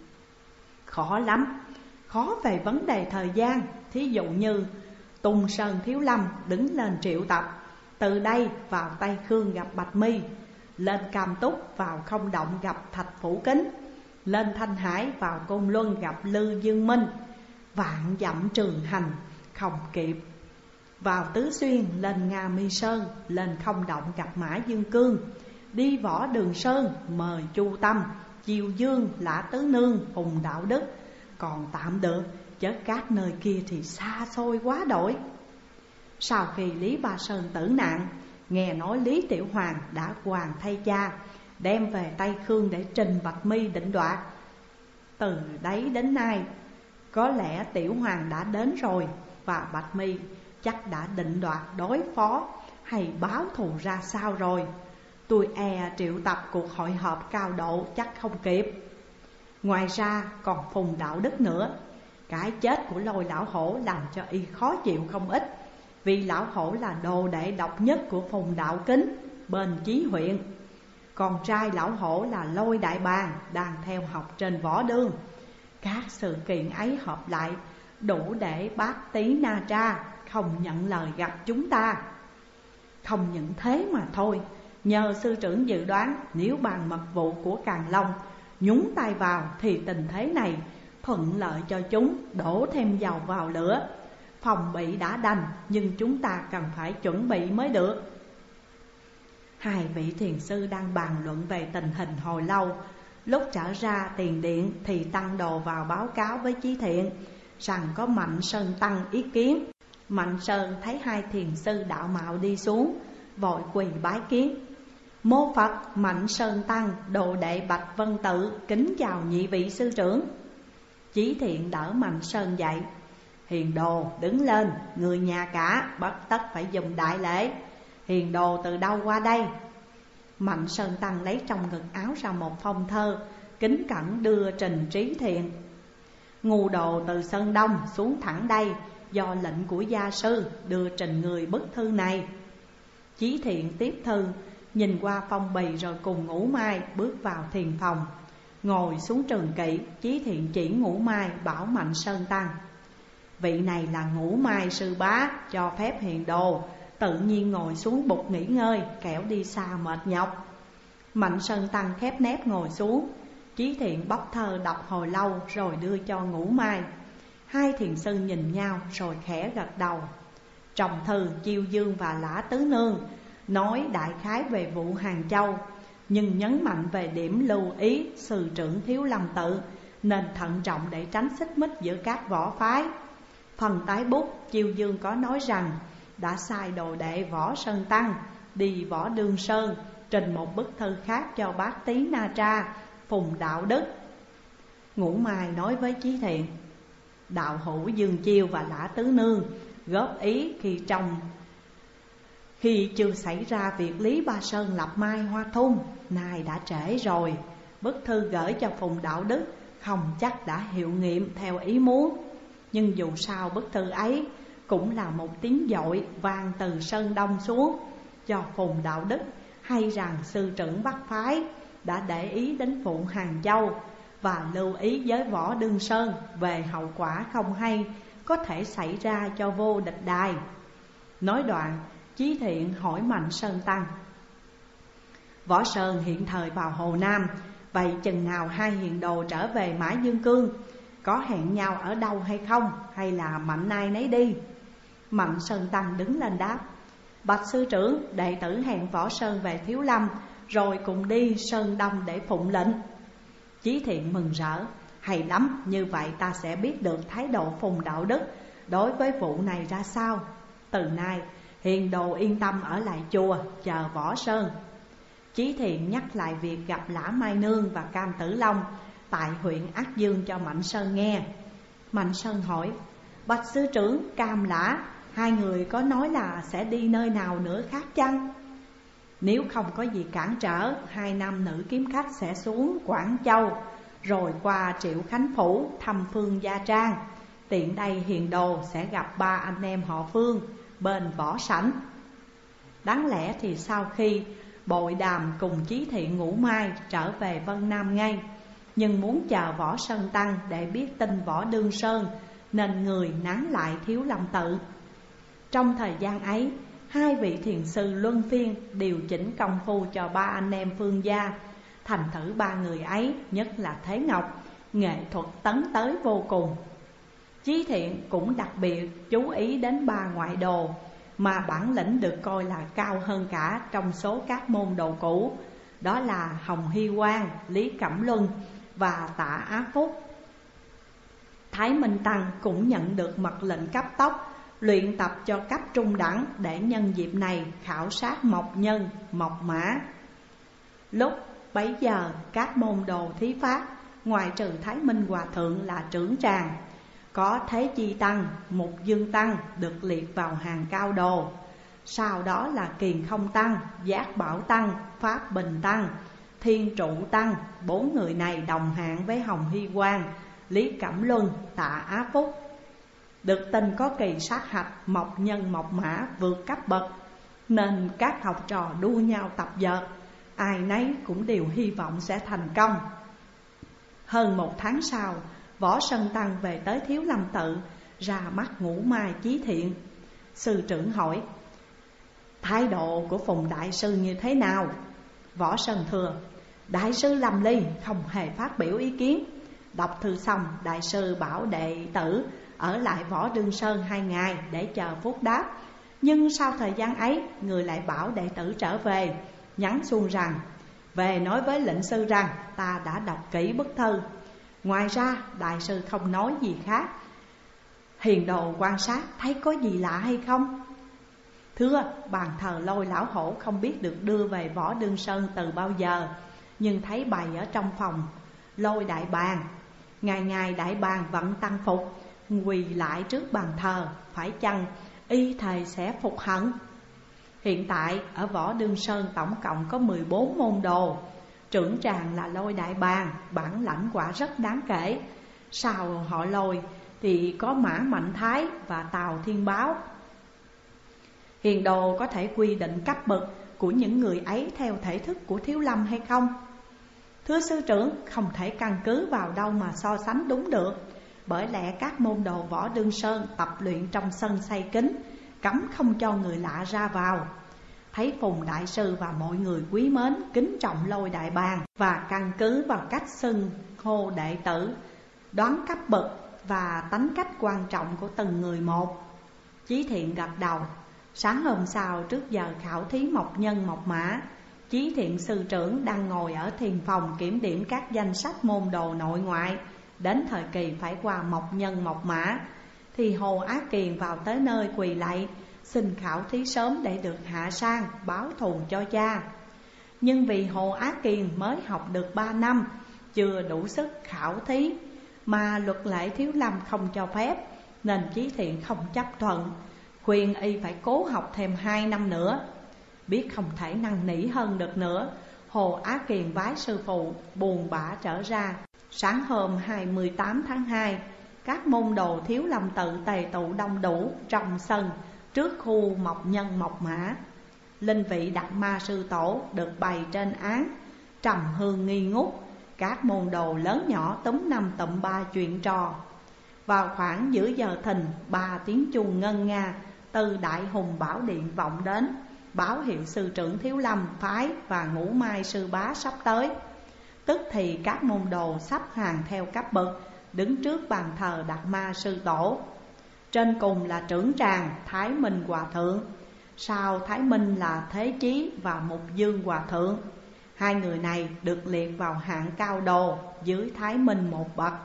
khó lắm, khó về vấn đề thời gian. Thí dụ như Tung Sơn Thiếu Lâm đứng lên triệu tập, từ đây vào Tây Khương gặp Bạch Mi, lên Cam Túc vào Không Động gặp Thạch Phủ Kính, lên Thanh Hải vào Côn Luân gặp Lư Dương Minh, vạn dặm trường hành không kịp, vào Tứ Xuyên lên Nga Mi Sơn, lên Không Động gặp Mã Dương Cương, đi Võ Đường Sơn mời Chu Tâm, Chiêu Dương, Lã Tứ Nương, Phùng Đạo Đức còn tạm được, chứ các nơi kia thì xa xôi quá đổi. Sau khi Lý Ba Sơn tử nạn, nghe nói Lý Tiểu Hoàng đã hoàn thay cha, đem về Tây Khương để trình Bạch Mi định đoạt. Từ đấy đến nay, có lẽ Tiểu Hoàng đã đến rồi, và Bạch Mi chắc đã định đoạt đối phó hay báo thù ra sao rồi. Tôi e triệu tập cuộc hội họp cao độ chắc không kịp. Ngoài ra còn Phùng Đạo Đức nữa. Cái chết của Lôi Lão Hổ làm cho y khó chịu không ít, vì Lão Hổ là đồ đệ độc nhất của Phùng Đạo Kính bên Chí huyện. Con trai Lão Hổ là Lôi Đại Bàng đang theo học trên Võ Đương. Các sự kiện ấy hợp lại đủ để bác Tý Na Tra không nhận lời gặp chúng ta. Không những thế mà thôi, nhờ sư trưởng dự đoán, nếu bàn mật vụ của Càn Long nhúng tay vào thì tình thế này thuận lợi cho chúng, đổ thêm dầu vào lửa. Phòng bị đã đành, nhưng chúng ta cần phải chuẩn bị mới được. Hai vị thiền sư đang bàn luận về tình hình hồi lâu. Lúc trở ra tiền điện thì Tăng Đồ vào báo cáo với Chí Thiện rằng có Mạnh Sơn Tăng ý kiến. Mạnh Sơn thấy hai thiền sư đạo mạo đi xuống, vội quỳ bái kiến. Mô Phật Mạnh Sơn Tăng, đồ đệ Bạch Vân Tự, kính chào nhị vị sư trưởng. Chí Thiện đỡ Mạnh Sơn dậy. Hiền đồ đứng lên, người nhà cả, bất tất phải dùng đại lễ. Hiền đồ từ đâu qua đây? Mạnh Sơn Tăng lấy trong ngực áo ra một phong thơ, kính cẩn đưa trình Chí Thiện. Ngu đồ từ Sơn Đông xuống thẳng đây, do lệnh của gia sư đưa trình người bức thư này. Chí Thiện tiếp thư, nhìn qua phong bì rồi cùng Ngũ Mai bước vào thiền phòng. Ngồi xuống trường kỷ, Chí Thiện chỉ Ngũ Mai bảo Mạnh Sơn Tăng: vị này là Ngũ Mai sư bá, cho phép hiền đồ tự nhiên ngồi xuống bục nghỉ ngơi, kẻo đi xa mệt nhọc. Mạnh Sơn Tăng khép nép ngồi xuống. Chí Thiện bóc thơ đọc hồi lâu rồi đưa cho Ngũ Mai. Hai thiền sư nhìn nhau rồi khẽ gật đầu. Trong thư, Chiêu Dương và Lã Tứ Nương nói đại khái về vụ Hàng Châu, nhưng nhấn mạnh về điểm lưu ý sư trưởng Thiếu Lâm Tự nên thận trọng để tránh xích mích giữa các võ phái. Phần tái bút, Chiêu Dương có nói rằng đã sai đồ đệ Võ Sơn Tăng đi Võ Đương Sơn trình một bức thư khác cho Bát Tý Na Tra, Phùng Đạo Đức. Ngũ Mai nói với Chí Thiện: đạo hữu Dương Chiêu và Lã Tứ Nương góp ý khi trong Khi chưa xảy ra việc Lý Ba Sơn lập Mai Hoa Thung, nay đã trễ rồi. Bức thư gửi cho Phùng Đạo Đức không chắc đã hiệu nghiệm theo ý muốn. Nhưng dù sao bức thư ấy cũng là một tiếng dội vang từ Sơn Đông xuống, cho Phùng Đạo Đức hay rằng sư trưởng Bắc Phái đã để ý đến vụ Hàng Châu và lưu ý với Võ Đương Sơn về hậu quả không hay có thể xảy ra cho vô địch đài. Nói đoạn, Chí Thiện hỏi Mạnh Sơn Tăng: Võ Sơn hiện thời vào Hồ Nam, vậy chừng nào hai hiền đồ trở về Mã Dương Cương? Có hẹn nhau ở đâu hay không, hay là mạnh nay nấy đi? Mạnh Sơn Tăng đứng lên đáp: bạch sư trưởng, đệ tử hẹn Võ Sơn về Thiếu Lâm, rồi cùng đi Sơn Đông để phụng lệnh. Chí Thiện mừng rỡ: hay lắm, như vậy ta sẽ biết được thái độ Phùng Đạo Đức đối với vụ này ra sao. Từ nay hiền đồ yên tâm ở lại chùa chờ Võ Sơn. Chí Thiện nhắc lại việc gặp Lã Mai Nương và Cam Tử Long tại huyện Ác Dương cho Mạnh Sơn nghe. Mạnh Sơn hỏi: bạch sư trưởng, Cam Lã hai người có nói là sẽ đi nơi nào nữa khác chăng? Nếu không có gì cản trở, hai nam nữ kiếm khách sẽ xuống Quảng Châu, rồi qua Triệu Khánh Phủ thăm Phương Gia Trang. Tiện đây hiền đồ sẽ gặp ba anh em họ Phương bên Võ Sảnh. Đáng lẽ thì sau khi bội đàm cùng Chí Thiện Ngũ Mai trở về Vân Nam ngay, nhưng muốn chờ Võ Sơn Tăng để biết tin Võ Đương Sơn, nên người nán lại Thiếu Lâm Tự. Trong thời gian ấy, hai vị thiền sư luân phiên điều chỉnh công phu cho ba anh em Phương gia. Thành thử ba người ấy, nhất là Thế Ngọc, nghệ thuật tấn tới vô cùng. Chí Thiện cũng đặc biệt chú ý đến ba ngoại đồ mà bản lĩnh được coi là cao hơn cả trong số các môn đồ cũ, đó là Hồng Hy Quang, Lý Cẩm Luân và Tạ Á Phúc. Thái Minh Tăng cũng nhận được mật lệnh cấp tốc luyện tập cho cấp trung đẳng, để nhân dịp này khảo sát Mộc Nhân, Mộc Mã. Lúc bấy giờ các môn đồ thí pháp, ngoài trừ Thái Minh Hòa Thượng là trưởng tràng, có Thế Chi Tăng, Mục Dương Tăng được liệt vào hàng cao đồ. Sau đó là Kiền Không Tăng, Giác Bảo Tăng, Pháp Bình Tăng, Thiên Trụ Tăng. Bốn người này đồng hạng với Hồng Hy Quang, Lý Cẩm Luân, Tạ Á Phúc. Được tin có kỳ sát hạch Mộc Nhân Mộc Mã vượt cấp bậc, nên các học trò đua nhau tập dượt, ai nấy cũng đều hy vọng sẽ thành công. Hơn một tháng sau, Võ Sơn Tăng về tới Thiếu Lâm Tự, ra mắt Ngũ Mai Chí Thiện. Sư trưởng hỏi: thái độ của Phùng đại sư như thế nào? Võ Sơn thưa: đại sư lâm ly, không hề phát biểu ý kiến. Đọc thư xong, đại sư bảo đệ tử ở lại Võ Đương Sơn hai ngày để chờ phúc đáp. Nhưng sau thời gian ấy, người lại bảo đệ tử trở về, nhắn xuông rằng: về nói với lệnh sư rằng ta đã đọc kỹ bức thư. Ngoài ra đại sư không nói gì khác. Hiền đồ quan sát thấy có gì lạ hay không? Thưa, bàn thờ Lôi lão hổ không biết được đưa về Võ Đương Sơn từ bao giờ, nhưng thấy bày ở trong phòng Lôi đại bàng. Ngày ngày đại bàng vận tăng phục, quỳ lại trước bàn thờ, phải chăng y thầy sẽ phục hận? Hiện tại ở Võ Đương Sơn tổng cộng có mười bốn môn đồ. Trưởng tràng là Lôi đại bàng, bản lãnh quả rất đáng kể. Sau họ Lôi thì có Mã Mạnh Thái và Tào Thiên Báo. Hiền đồ có thể quy định cấp bậc của những người ấy theo thể thức của Thiếu Lâm hay không? Thưa sư trưởng, không thể căn cứ vào đâu mà so sánh đúng được. Bởi lẽ các môn đồ Võ Đương Sơn tập luyện trong sân xây kín, cấm không cho người lạ ra vào. Thấy Phùng đại sư và mọi người quý mến kính trọng Lôi đại bàng, và căn cứ vào cách xưng hô đệ tử, đoán cấp bậc và tánh cách quan trọng của từng người một. Chí Thiện gật đầu. Sáng hôm sau trước giờ khảo thí mộc nhân mộc mã, Chí Thiện sư trưởng đang ngồi ở thiền phòng kiểm điểm các danh sách môn đồ nội ngoại. Đến thời kỳ phải qua mộc nhân mộc mã thì Hồ Á Kiền vào tới nơi quỳ lạy, xin khảo thí sớm để được hạ sang báo thù cho cha. Nhưng vì Hồ Á Kiền mới học được ba năm, chưa đủ sức khảo thí, mà luật lệ Thiếu Lâm không cho phép, nên Chí Thiện không chấp thuận, khuyên y phải cố học thêm hai năm nữa. Biết không thể năn nỉ hơn được nữa, Hồ Á Kiền vái sư phụ buồn bã trở ra. Sáng hôm hai mươi tám tháng hai, các môn đồ Thiếu Lâm tự tề tụ đông đủ trong sân trước khu mộc nhân mộc mã. Linh vị Đạt Ma sư tổ được bày trên án, trầm hương nghi ngút. Các môn đồ lớn nhỏ túm năm tụm ba chuyện trò. Vào khoảng giữa giờ thìn, ba tiếng chuông ngân nga từ Đại Hùng Bảo Điện vọng đến, báo hiệu sư trưởng Thiếu Lâm phái và Ngũ Mai sư bá sắp tới. Tức thì các môn đồ sắp hàng theo cấp bậc, đứng trước bàn thờ Đạt Ma sư tổ. Trên cùng là trưởng tràng Thái Minh Hòa Thượng, sau Thái Minh là Thế Chí và Mục Dương Hòa Thượng. Hai người này được liệt vào hạng cao đồ, dưới Thái Minh một bậc.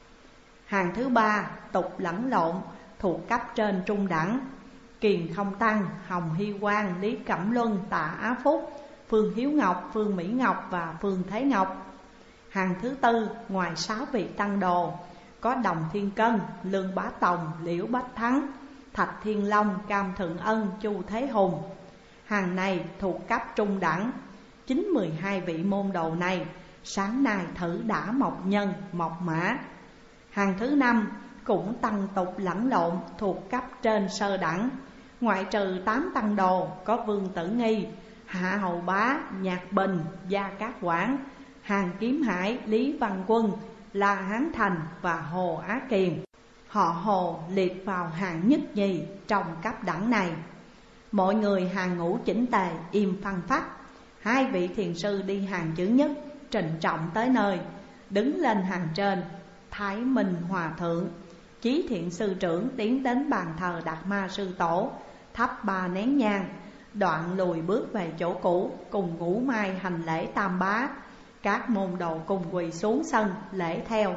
Hàng thứ ba tục lẫn lộn, thuộc cấp trên trung đẳng: Kiền Không Tăng, Hồng Hy Quang, Lý Cẩm Luân, Tạ Á Phúc, Phương Hiếu Ngọc, Phương Mỹ Ngọc và Phương Thế Ngọc. Hàng thứ tư ngoài sáu vị tăng đồ có Đồng Thiên Cân, Lương Bá Tòng, Liễu Bách Thắng, Thạch Thiên Long, Cam Thượng Ân, Chu Thế Hùng. Hàng này thuộc cấp trung đẳng. Chính mười hai vị môn đồ này sáng nay thử đã mộc nhân mộc mã. Hàng thứ năm cũng tăng tục lẫn lộn, thuộc cấp trên sơ đẳng. Ngoại trừ tám tăng đồ có Vương Tử Nghi, Hạ Hầu Bá, Nhạc Bình, Gia Cát Quảng, Hàng Kiếm Hải, Lý Văn Quân, La Hán Thành và Hồ Á Kiền. Họ Hồ liệt vào hàng nhất nhì trong cấp đẳng này. Mọi người hàng ngũ chỉnh tề, im phăng phắc. Hai vị thiền sư đi hàng chữ nhất trịnh trọng tới nơi. Đứng lên hàng trên, Thái Minh Hòa Thượng, Chí Thiện sư trưởng tiến đến bàn thờ Đạt Ma sư tổ, thắp ba nén nhang, đoạn lùi bước về chỗ cũ, cùng Ngũ Mai hành lễ tam bá. Các môn đồ cùng quỳ xuống sân lễ theo.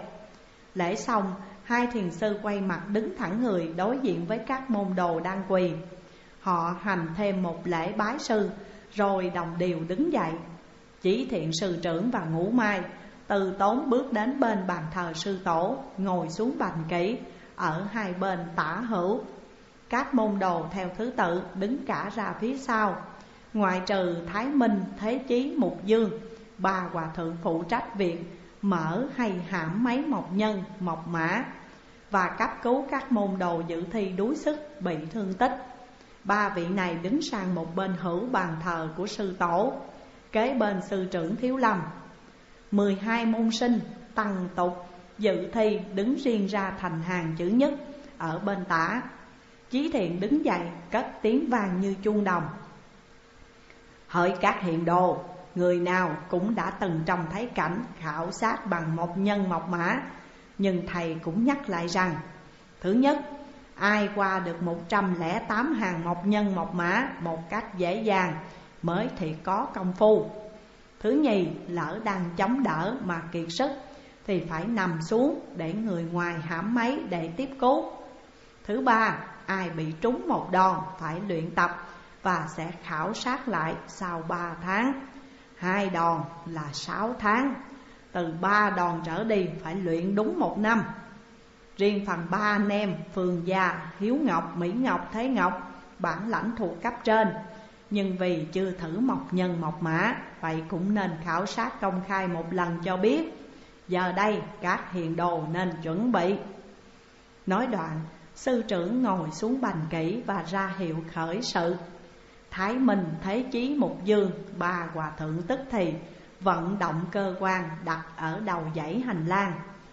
Lễ xong, hai thiền sư quay mặt đứng thẳng người đối diện với các môn đồ đang quỳ. Họ hành thêm một lễ bái sư, rồi đồng đều đứng dậy. Chí Thiện sư trưởng và Ngũ Mai từ tốn bước đến bên bàn thờ sư tổ, ngồi xuống bành kỹ ở hai bên tả hữu. Các môn đồ theo thứ tự đứng cả ra phía sau. Ngoại trừ Thái Minh, Thế Chí, Mục Dương, ba hòa thượng phụ trách việc mở hay hãm mấy mộc nhân, mộc mã và cấp cứu các môn đồ dự thi đuối sức bị thương tích. Ba vị này đứng sang một bên hữu bàn thờ của sư tổ, kế bên sư trưởng Thiếu Lâm. Mười hai môn sinh tăng tục dự thi đứng riêng ra thành hàng chữ nhất ở bên tả. Chí Thiện đứng dậy cất tiếng vang như chuông đồng: Hỡi các hiền đồ, người nào cũng đã từng trông thấy cảnh khảo sát bằng mộc nhân mộc mã, nhưng thầy cũng nhắc lại rằng: thứ nhất, ai qua được một trăm lẻ tám hàng mộc nhân mộc mã một cách dễ dàng mới thì có công phu. Thứ nhì, lỡ đang chống đỡ mà kiệt sức thì phải nằm xuống để người ngoài hãm máy để tiếp cứu. Thứ ba, ai bị trúng một đòn phải luyện tập và sẽ khảo sát lại sau ba tháng. Hai đòn là sáu tháng, từ ba đòn trở đi phải luyện đúng một năm. Riêng phần ba anh em Phương Gia, Hiếu Ngọc, Mỹ Ngọc, Thế Ngọc bản lãnh thuộc cấp trên, nhưng vì chưa thử mộc nhân mộc mã, vậy cũng nên khảo sát công khai một lần cho biết. Giờ đây các hiền đồ nên chuẩn bị. Nói đoạn, sư trưởng ngồi xuống bành kỹ và ra hiệu khởi sự. Thái Minh, Thế Chí, Mục Dương, ba hòa thượng tức thì vận động cơ quan đặt ở đầu dãy hành lang.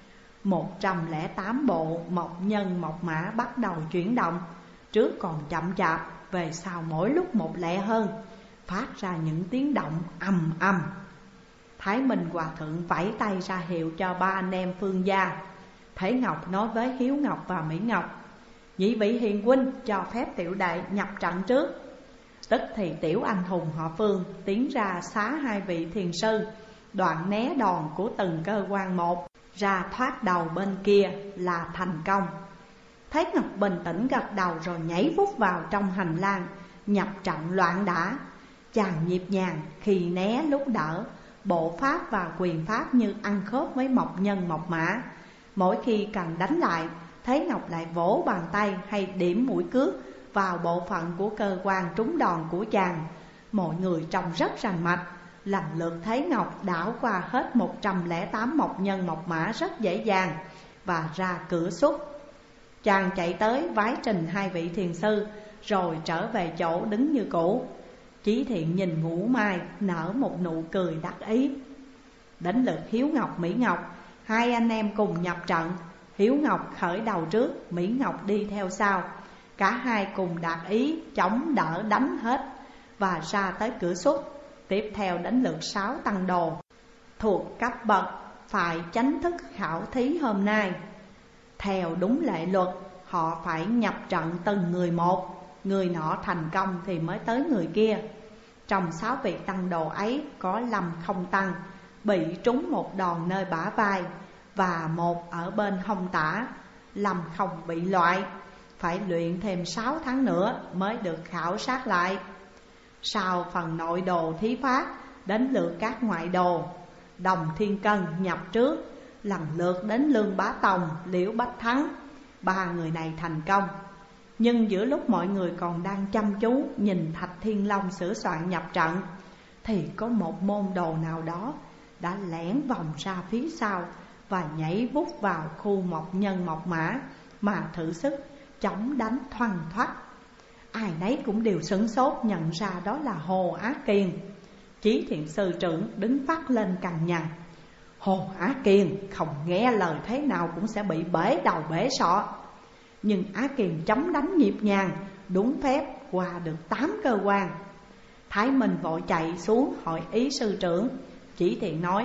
Một trăm lẻ tám bộ mộc nhân mộc mã bắt đầu chuyển động. Trước còn chậm chạp, về sau mỗi lúc một lẹ hơn, phát ra những tiếng động ầm ầm. Thái Minh hòa thượng vẫy tay ra hiệu cho ba anh em Phương Gia. Thế Ngọc nói với Hiếu Ngọc và Mỹ Ngọc: nhị vị hiền huynh cho phép tiểu đệ nhập trận trước. Tức thì tiểu anh hùng họ Phương tiến ra xá hai vị thiền sư, đoạn né đòn của từng cơ quan một, ra thoát đầu bên kia là thành công. Thế Ngọc bình tĩnh gật đầu rồi nhảy vút vào trong hành lang, nhập trận loạn đả. Chàng nhịp nhàng khi né lúc đỡ, bộ pháp và quyền pháp như ăn khớp với mộc nhân mộc mã. Mỗi khi cần đánh lại, Thế Ngọc lại vỗ bàn tay hay điểm mũi cước vào bộ phận của cơ quan trúng đòn của chàng. Mọi người trông rất rành mạch. Lần lượt Thế Ngọc đảo qua hết một trăm lẻ tám mộc nhân mộc mã rất dễ dàng và ra cửa xuất. Chàng chạy tới vái trình hai vị thiền sư, rồi trở về chỗ đứng như cũ. Chí Thiện nhìn Ngũ Mai nở một nụ cười đắc ý. Đến lượt Hiếu Ngọc, Mỹ Ngọc, hai anh em cùng nhập trận. Hiếu Ngọc khởi đầu trước, Mỹ Ngọc đi theo sau. Cả hai cùng đạt ý chống đỡ đánh hết và ra tới cửa xuất. Tiếp theo đến lượt sáu tăng đồ thuộc cấp bậc phải chánh thức khảo thí hôm nay. Theo đúng lệ luật, họ phải nhập trận từng người một. Người nọ thành công thì mới tới người kia. Trong sáu vị tăng đồ ấy có Lâm Không Tăng bị trúng một đòn nơi bả vai và một ở bên hông tả. Lâm không bị loại, phải luyện thêm sáu tháng nữa mới được khảo sát lại. Sau phần nội đồ thí phát, đến lượt các ngoại đồ. Đồng Thiên Cân nhập trước, lần lượt đến Lương Bá Tòng, Liễu Bách Thắng. Ba người này thành công. Nhưng giữa lúc mọi người còn đang chăm chú nhìn Thạch Thiên Long sửa soạn nhập trận, thì có một môn đồ nào đó đã lẻn vòng ra phía sau và nhảy vút vào khu mộc nhân mộc mã mà thử sức chống đánh thoăn thoắt. Ai nấy cũng đều sửng sốt nhận ra đó là Hồ Á Kiền. Chí Thiện sư trưởng đứng phát lên cằn nhằn: Hồ Á Kiền không nghe lời thế nào cũng sẽ bị bể đầu bể sọ. Nhưng Á Kiền chống đánh nhịp nhàng, đúng phép qua được tám cơ quan. Thái Minh vội chạy xuống hỏi ý sư trưởng. Chí Thiện nói: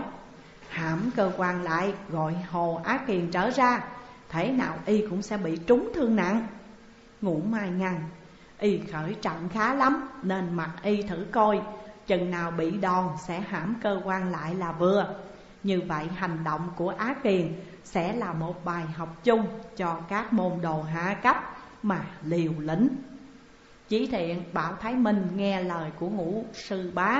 hãm cơ quan lại, gọi Hồ Á Kiền trở ra, thế nào y cũng sẽ bị trúng thương nặng. Ngũ Mai ngăn: y khởi trận khá lắm, nên mặc y thử coi, chừng nào bị đòn sẽ hãm cơ quan lại là vừa. Như vậy hành động của Á Kiền sẽ là một bài học chung cho các môn đồ hạ cấp mà liều lĩnh. Chí Thiện bảo Thái Minh nghe lời của Ngũ sư bá.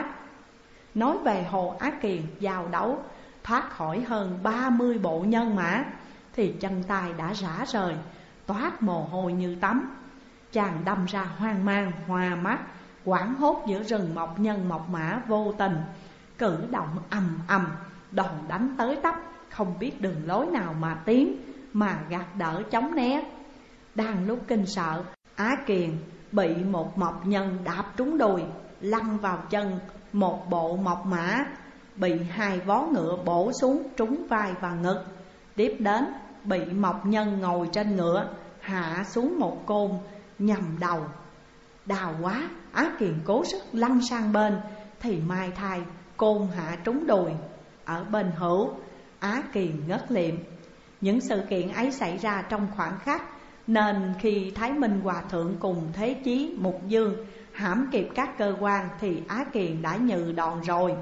Nói về Hồ Á Kiền giao đấu thoát khỏi hơn ba mươi bộ nhân mã, thì chân tay đã rã rời, toát mồ hôi như tắm. Chàng đâm ra hoang mang, hoa mắt, hoảng hốt giữa rừng mộc nhân mộc mã vô tình. Cử động ầm ầm, đòn đánh tới tấp, không biết đường lối nào mà tiến, mà gạt đỡ chống né. Đang lúc kinh sợ, Á Kiền bị một mộc nhân đạp trúng đùi, lăn vào chân một bộ mộc mã, bị hai vó ngựa bổ xuống trúng vai và ngực. Tiếp đến bị mộc nhân ngồi trên ngựa hạ xuống một côn nhằm đầu. Đau quá, Á Kiền cố sức lăn sang bên, thì mai thai côn hạ trúng đùi. Ở bên hữu, Á Kiền ngất liệm. Những sự kiện ấy xảy ra trong khoảng khắc, nên khi Thái Minh Hòa Thượng cùng Thế Chí, Mục Dương hãm kịp các cơ quan thì Á Kiền đã nhừ đòn rồi.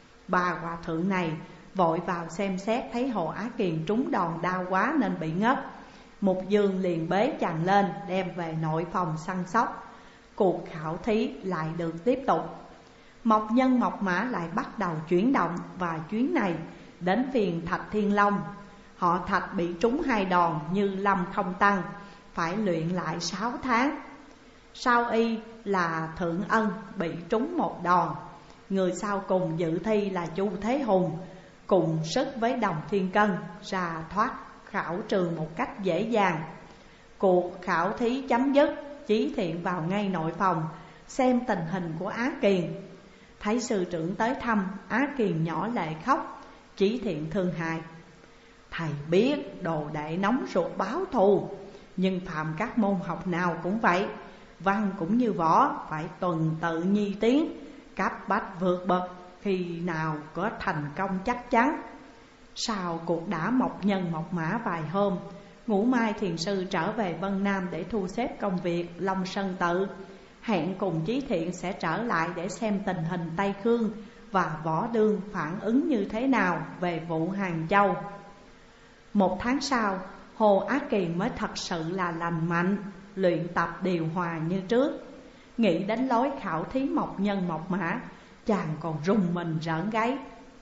Bà Hòa Thượng này vội vào xem xét, thấy Hồ Á Kiền trúng đòn đau quá nên bị ngất. Mục Dương liền bế chàng lên đem về nội phòng săn sóc. cuộc khảo thí lại được tiếp tục. Mộc Nhân Mộc Mã lại bắt đầu chuyển động, và chuyến này đến phiền Thạch Thiên Long. Họ Thạch bị trúng hai đòn như lâm không tăng, phải luyện lại sáu tháng. Sau y là Thượng Ân bị trúng một đòn. Người sau cùng dự thi là Chu Thế Hùng, cùng sức với Đồng Thiên Cân, ra thoát khảo trường một cách dễ dàng. Cuộc khảo thí chấm dứt, Chí Thiện vào ngay nội phòng xem tình hình của Á Kiền. Thấy sư trưởng tới thăm, Á Kiền nhỏ lệ khóc. Chí Thiện thương hại: thầy biết đồ đệ nóng ruột báo thù, nhưng phạm các môn học nào cũng vậy, văn cũng như võ, phải tuần tự nhi tiến, cấp bách vượt bậc, khi nào có thành công chắc chắn. Sau cuộc đã Mộc Nhân Mộc Mã vài hôm, Ngũ Mai thiền sư trở về Vân Nam để thu xếp công việc Long Sơn Tự. Hẹn cùng Chí Thiện sẽ trở lại để xem tình hình Tây Khương và Võ Đương phản ứng như thế nào về vụ Hàng Châu. Một tháng sau, Hồ Á Kỳ mới thật sự là lành mạnh, luyện tập điều hòa như trước. Nghĩ đến lối khảo thí Mộc Nhân Mộc Mã, chàng còn rùng mình rợn gáy.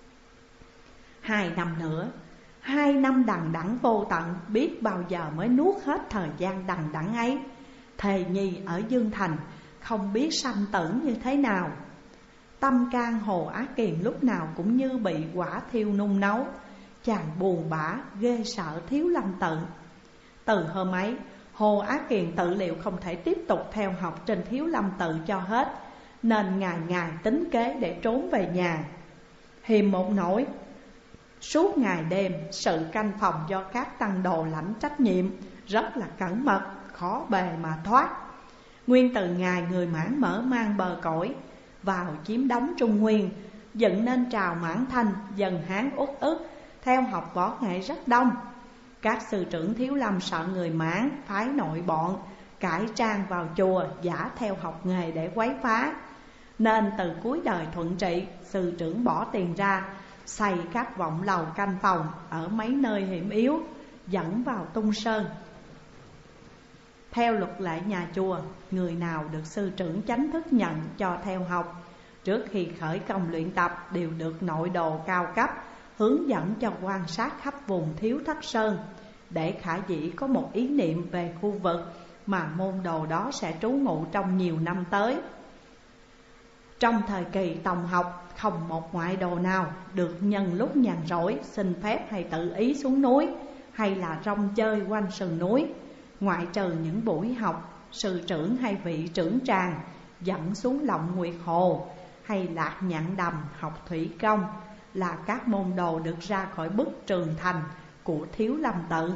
Hai năm nữa, hai năm đằng đẵng vô tận, biết bao giờ mới nuốt hết thời gian đằng đẵng ấy. Thề nhi ở Dương Thành, không biết sanh tử như thế nào. Tâm can Hồ Á Kiền lúc nào cũng như bị quả thiêu nung nấu. Chàng buồn bã, ghê sợ Thiếu Lâm Tự. Từ hôm ấy, Hồ Á Kiền tự liệu không thể tiếp tục theo học trên Thiếu Lâm Tự cho hết, nên ngày ngày tính kế để trốn về nhà. Hiềm một nỗi, suốt ngày đêm, sự canh phòng do các tăng đồ lãnh trách nhiệm, rất là cẩn mật, khó bề mà thoát. Nguyên từ ngày người Mãn mở mang bờ cõi vào chiếm đóng Trung Nguyên, dựng nên trào Mãn Thanh, dần Hán Uất ức, theo học võ nghệ rất đông. Các sư trưởng Thiếu Lâm sợ người Mãn phái nội bọn cải trang vào chùa giả theo học nghề để quấy phá, nên từ cuối đời Thuận Trị, sư trưởng bỏ tiền ra xây các vọng lầu canh phòng ở mấy nơi hiểm yếu, dẫn vào Tung Sơn. Theo luật lệ nhà chùa, người nào được sư trưởng chánh thức nhận cho theo học, trước khi khởi công luyện tập đều được nội đồ cao cấp hướng dẫn cho quan sát khắp vùng Thiếu Thất Sơn, để khả dĩ có một ý niệm về khu vực mà môn đồ đó sẽ trú ngụ trong nhiều năm tới. Trong thời kỳ tòng học, không một ngoại đồ nào được nhân lúc nhàn rỗi xin phép hay tự ý xuống núi, hay là rong chơi quanh sườn núi. Ngoại trừ những buổi học, sư trưởng hay vị trưởng tràng dẫn xuống Lộng Nguyệt Hồ hay Lạc Nhạn Đầm học thủy công, là các môn đồ được ra khỏi bức trường thành của Thiếu Lâm Tự.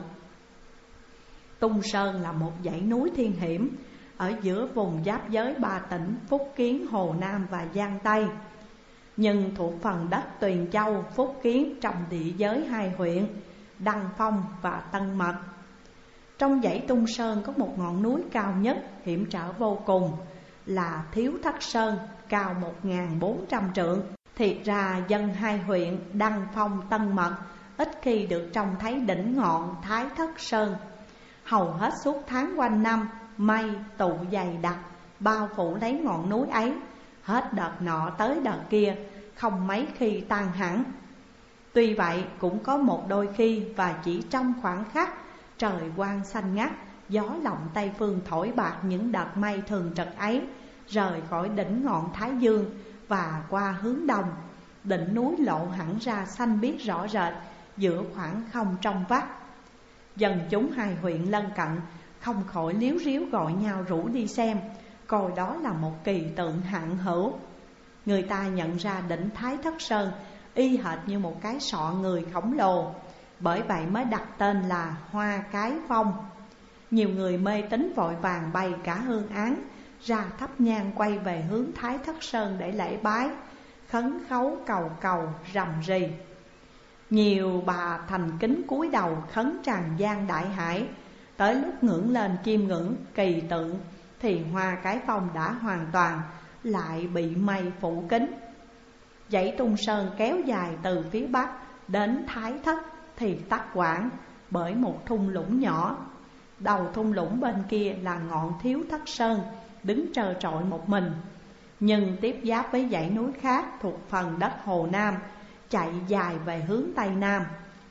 Tung Sơn là một dãy núi thiên hiểm ở giữa vùng giáp giới ba tỉnh Phúc Kiến, Hồ Nam và Giang Tây, nhưng thuộc phần đất Tuyền Châu, Phúc Kiến trong địa giới hai huyện Đăng Phong và Tân Mật. Trong dãy Tung Sơn có một ngọn núi cao nhất, hiểm trở vô cùng, là Thiếu Thất Sơn, cao một nghìn bốn trăm trượng. Thiệt ra dân hai huyện Đăng Phong, Tân Mật ít khi được trông thấy đỉnh ngọn Thái Thất Sơn. Hầu hết suốt tháng quanh năm, mây tụ dày đặc bao phủ lấy ngọn núi ấy, hết đợt nọ tới đợt kia, không mấy khi tan hẳn. Tuy vậy cũng có một đôi khi, và chỉ trong khoảng khắc, trời quang xanh ngắt, gió lộng Tây Phương thổi bạc những đợt mây thường trực ấy, rời khỏi đỉnh ngọn Thái Dương và qua hướng đông. Đỉnh núi lộ hẳn ra xanh biếc rõ rệt giữa khoảng không trong vắt. Dân chúng hai huyện lân cận không khỏi líu ríu gọi nhau rủ đi xem, coi đó là một kỳ tượng hạng hữu. Người ta nhận ra đỉnh Thái Thất Sơn y hệt như một cái sọ người khổng lồ, bởi vậy mới đặt tên là Hoa Cái Phong. Nhiều người mê tín vội vàng bày cả hương án ra thắp nhang quay về hướng Thái Thất Sơn để lễ bái, khấn khấu cầu cầu rầm rì. Nhiều bà thành kính cúi đầu khấn tràn gian đại hải. Tới lúc ngưỡng lên chiêm ngưỡng kỳ tượng thì Hoa Cái Phong đã hoàn toàn lại bị mây phủ kín. Dãy Tung Sơn kéo dài từ phía bắc đến Thái Thất thì tắc quãng bởi một thung lũng nhỏ. Đầu thung lũng bên kia là ngọn Thiếu Thất Sơn, đứng trơ trọi một mình, nhưng tiếp giáp với dãy núi khác thuộc phần đất Hồ Nam, chạy dài về hướng Tây Nam.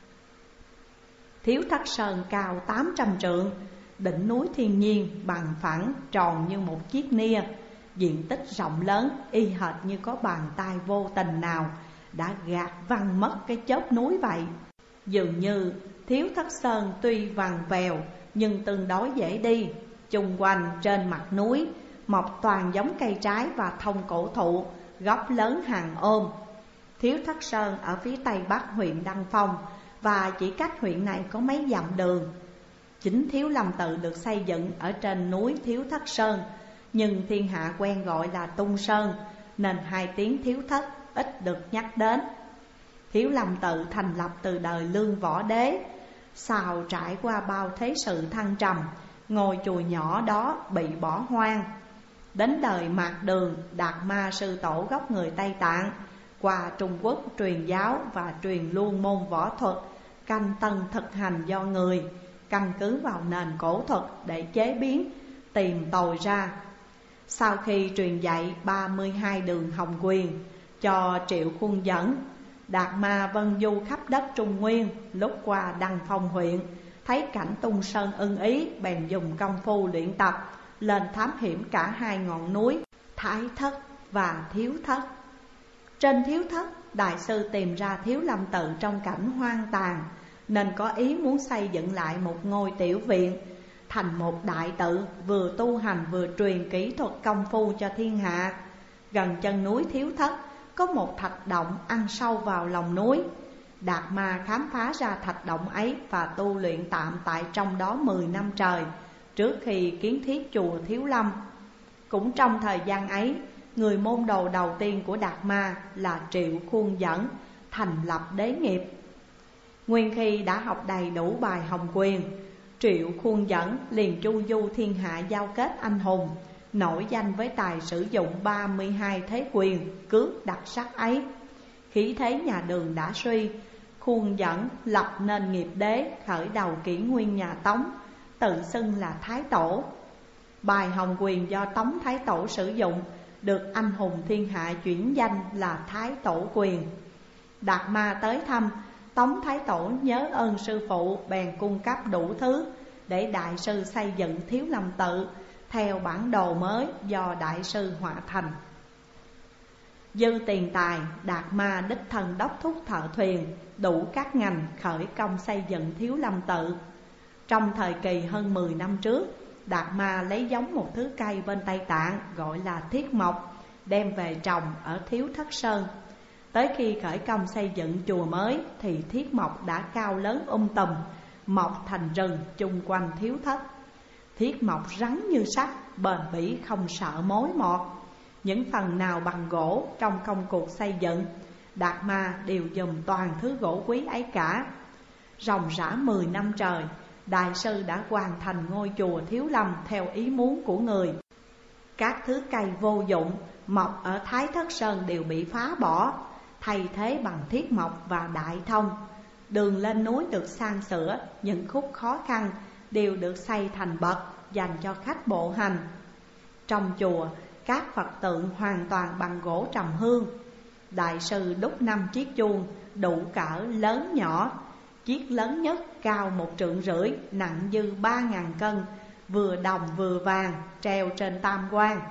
Thiếu Thất Sơn cao tám trăm trượng, đỉnh núi thiên nhiên bằng phẳng tròn như một chiếc nia, diện tích rộng lớn y hệt như có bàn tay vô tình nào đã gạt văng mất cái chóp núi vậy. Dường như Thiếu Thất Sơn tuy vằn vèo nhưng tương đối dễ đi. Chung quanh trên mặt núi mọc toàn giống cây trái và thông cổ thụ, gốc lớn hàng ôm. Thiếu Thất Sơn ở phía tây bắc huyện Đăng Phong, và chỉ cách huyện này có mấy dặm đường. Chính Thiếu Lâm Tự được xây dựng ở trên núi Thiếu Thất Sơn, nhưng thiên hạ quen gọi là Tung Sơn, nên hai tiếng Thiếu Thất ít được nhắc đến. Thiếu Lâm Tự thành lập từ đời Lương Võ Đế, sau trải qua bao thế sự thăng trầm, ngôi chùa nhỏ đó bị bỏ hoang. Đến đời Mạt Đường, Đạt Ma sư tổ gốc người Tây Tạng qua Trung Quốc truyền giáo và truyền luôn môn võ thuật canh tân thực hành do người, căn cứ vào nền cổ thuật để chế biến, tìm tòi ra. Sau khi truyền dạy ba mươi hai đường hồng quyền cho Triệu Khuôn dẫn, Đạt Ma vân du khắp đất Trung Nguyên, lúc qua Đăng Phong huyện, thấy cảnh Tung Sơn ưng ý, bèn dùng công phu luyện tập lên thám hiểm cả hai ngọn núi Thái Thất và Thiếu Thất. Trên Thiếu Thất, đại sư tìm ra Thiếu Lâm Tự trong cảnh hoang tàn, nên có ý muốn xây dựng lại một ngôi tiểu viện thành một đại tự, vừa tu hành vừa truyền kỹ thuật công phu cho thiên hạ. Gần chân núi Thiếu Thất có một thạch động ăn sâu vào lòng núi. Đạt Ma khám phá ra thạch động ấy và tu luyện tạm tại trong đó mười năm trời, trước khi kiến thiết chùa Thiếu Lâm. Cũng trong thời gian ấy, người môn đồ đầu tiên của Đạt Ma là Triệu Khuôn dẫn thành lập đế nghiệp. Nguyên khi đã học đầy đủ bài hồng quyền, Triệu Khuôn dẫn liền chu du thiên hạ giao kết anh hùng, nổi danh với tài sử dụng ba mươi hai thế quyền cước đặc sắc ấy. Khí thế nhà Đường đã suy, Khuôn dẫn lập nên nghiệp đế, khởi đầu kỷ nguyên nhà Tống, tự xưng là Thái Tổ. Bài hồng quyền do Tống Thái Tổ sử dụng được anh hùng thiên hạ chuyển danh là Thái Tổ quyền. Đạt Ma tới thăm, Tống Thái Tổ nhớ ơn sư phụ, bèn cung cấp đủ thứ để đại sư xây dựng Thiếu Lâm Tự theo bản đồ mới do đại sư họa thành. Dư tiền tài, Đạt Ma đích thân đốc thúc thợ thuyền đủ các ngành khởi công xây dựng Thiếu Lâm Tự. Trong thời kỳ hơn mười năm trước, Đạt Ma lấy giống một thứ cây bên Tây Tạng gọi là thiết mộc, đem về trồng ở Thiếu Thất Sơn. Tới khi khởi công xây dựng chùa mới thì thiết mộc đã cao lớn um tùm, mọc thành rừng chung quanh Thiếu Thất. Thiết mộc rắn như sắt, bền bỉ không sợ mối mọt. Những phần nào bằng gỗ trong công cuộc xây dựng, Đạt Ma đều dùng toàn thứ gỗ quý ấy cả. Ròng rã mười năm trời, đại sư đã hoàn thành ngôi chùa Thiếu Lâm theo ý muốn của người. Các thứ cây vô dụng mọc ở Thái Thất Sơn đều bị phá bỏ, thay thế bằng thiết mộc và đại thông. Đường lên núi được san sửa, những khúc khó khăn đều được xây thành bậc dành cho khách bộ hành. Trong chùa, các Phật tượng hoàn toàn bằng gỗ trầm hương. Đại sư đúc năm chiếc chuông đủ cỡ lớn nhỏ. Chiếc lớn nhất cao một trượng rưỡi, nặng dư ba ngàn cân, vừa đồng vừa vàng, treo trên tam quan.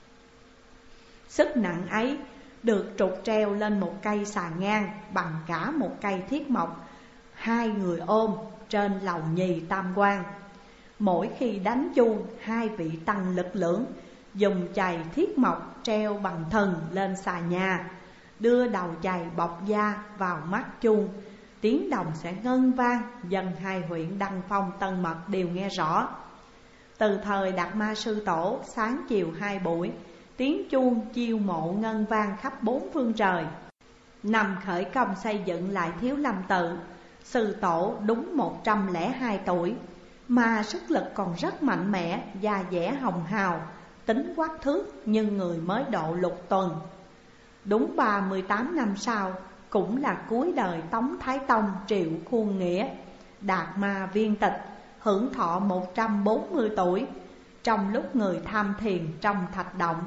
Sức nặng ấy được trục treo lên một cây xà ngang bằng cả một cây thiết mộc, hai người ôm trên lầu nhì tam quan. Mỗi khi đánh chuông, hai vị tăng lực lưỡng dùng chày thiết mộc treo bằng thần lên xà nhà, đưa đầu chày bọc da vào mắt chuông, tiếng đồng sẽ ngân vang, dân hai huyện Đăng Phong Tân Mật đều nghe rõ. Từ thời Đạt Ma sư tổ, sáng chiều hai buổi, tiếng chuông chiêu mộ ngân vang khắp bốn phương trời. Năm khởi công xây dựng lại Thiếu Lâm Tự, sư tổ đúng một trăm lẻ hai tuổi, mà sức lực còn rất mạnh mẽ, da dẻ hồng hào, tính quắc thước nhưng người mới độ lục tuần. Đúng ba mươi tám năm sau, cũng là cuối đời Tống Thái Tông Triệu Khuôn Nghĩa, Đạt Ma viên tịch, hưởng thọ một trăm bốn mươi tuổi, trong lúc người tham thiền trong thạch động.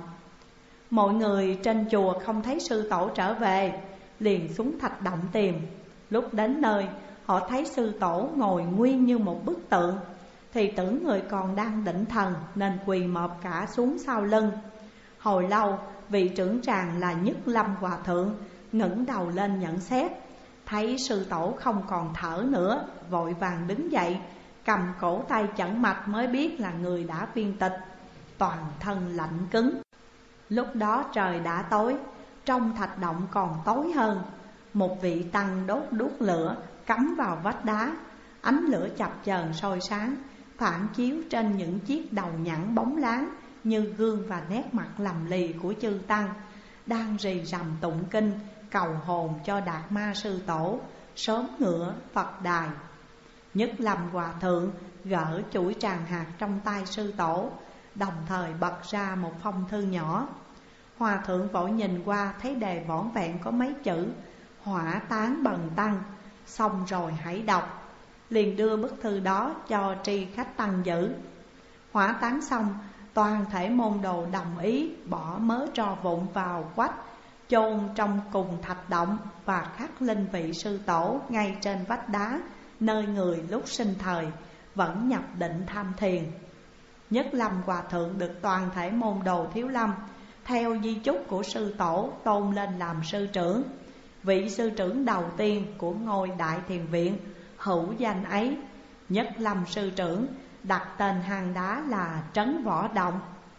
Mọi người trên chùa không thấy sư tổ trở về, liền xuống thạch động tìm. Lúc đến nơi, họ thấy sư tổ ngồi nguyên như một bức tượng, thì tưởng người còn đang định thần nên quỳ mọp cả xuống sau lưng. Hồi lâu, vị trưởng tràng là Nhất Lâm Hòa Thượng ngẩng đầu lên nhận xét, thấy sư tổ không còn thở nữa, vội vàng đứng dậy, cầm cổ tay chẩn mạch mới biết là người đã viên tịch, toàn thân lạnh cứng. Lúc đó trời đã tối, trong thạch động còn tối hơn. Một vị tăng đốt đuốc lửa cắm vào vách đá, ánh lửa chập chờn soi sáng, phản chiếu trên những chiếc đầu nhẵn bóng láng như gương và nét mặt lầm lì của chư tăng, đang rì rầm tụng kinh cầu hồn cho Đạt Ma sư tổ sớm ngựa Phật đài. Nhất Lâm Hòa Thượng gỡ chuỗi tràng hạt trong tay sư tổ, đồng thời bật ra một phong thư nhỏ. Hòa Thượng vội nhìn qua thấy đề vỏn vẹn có mấy chữ hỏa táng bần tăng, xong rồi hãy đọc. Liền đưa bức thư đó cho tri khách tăng giữ. Hỏa táng xong, toàn thể môn đồ đồng ý bỏ mớ tro vụn vào quách, chôn trong cùng thạch động và khắc linh vị sư tổ ngay trên vách đá, nơi người lúc sinh thời vẫn nhập định tham thiền. Nhất Lâm Hòa Thượng được toàn thể môn đồ Thiếu Lâm theo di chúc của sư tổ tôn lên làm sư trưởng, vị sư trưởng đầu tiên của ngôi Đại Thiền Viện hữu danh ấy. Nhất Lâm sư trưởng đặt tên hang đá là Trấn Võ Động.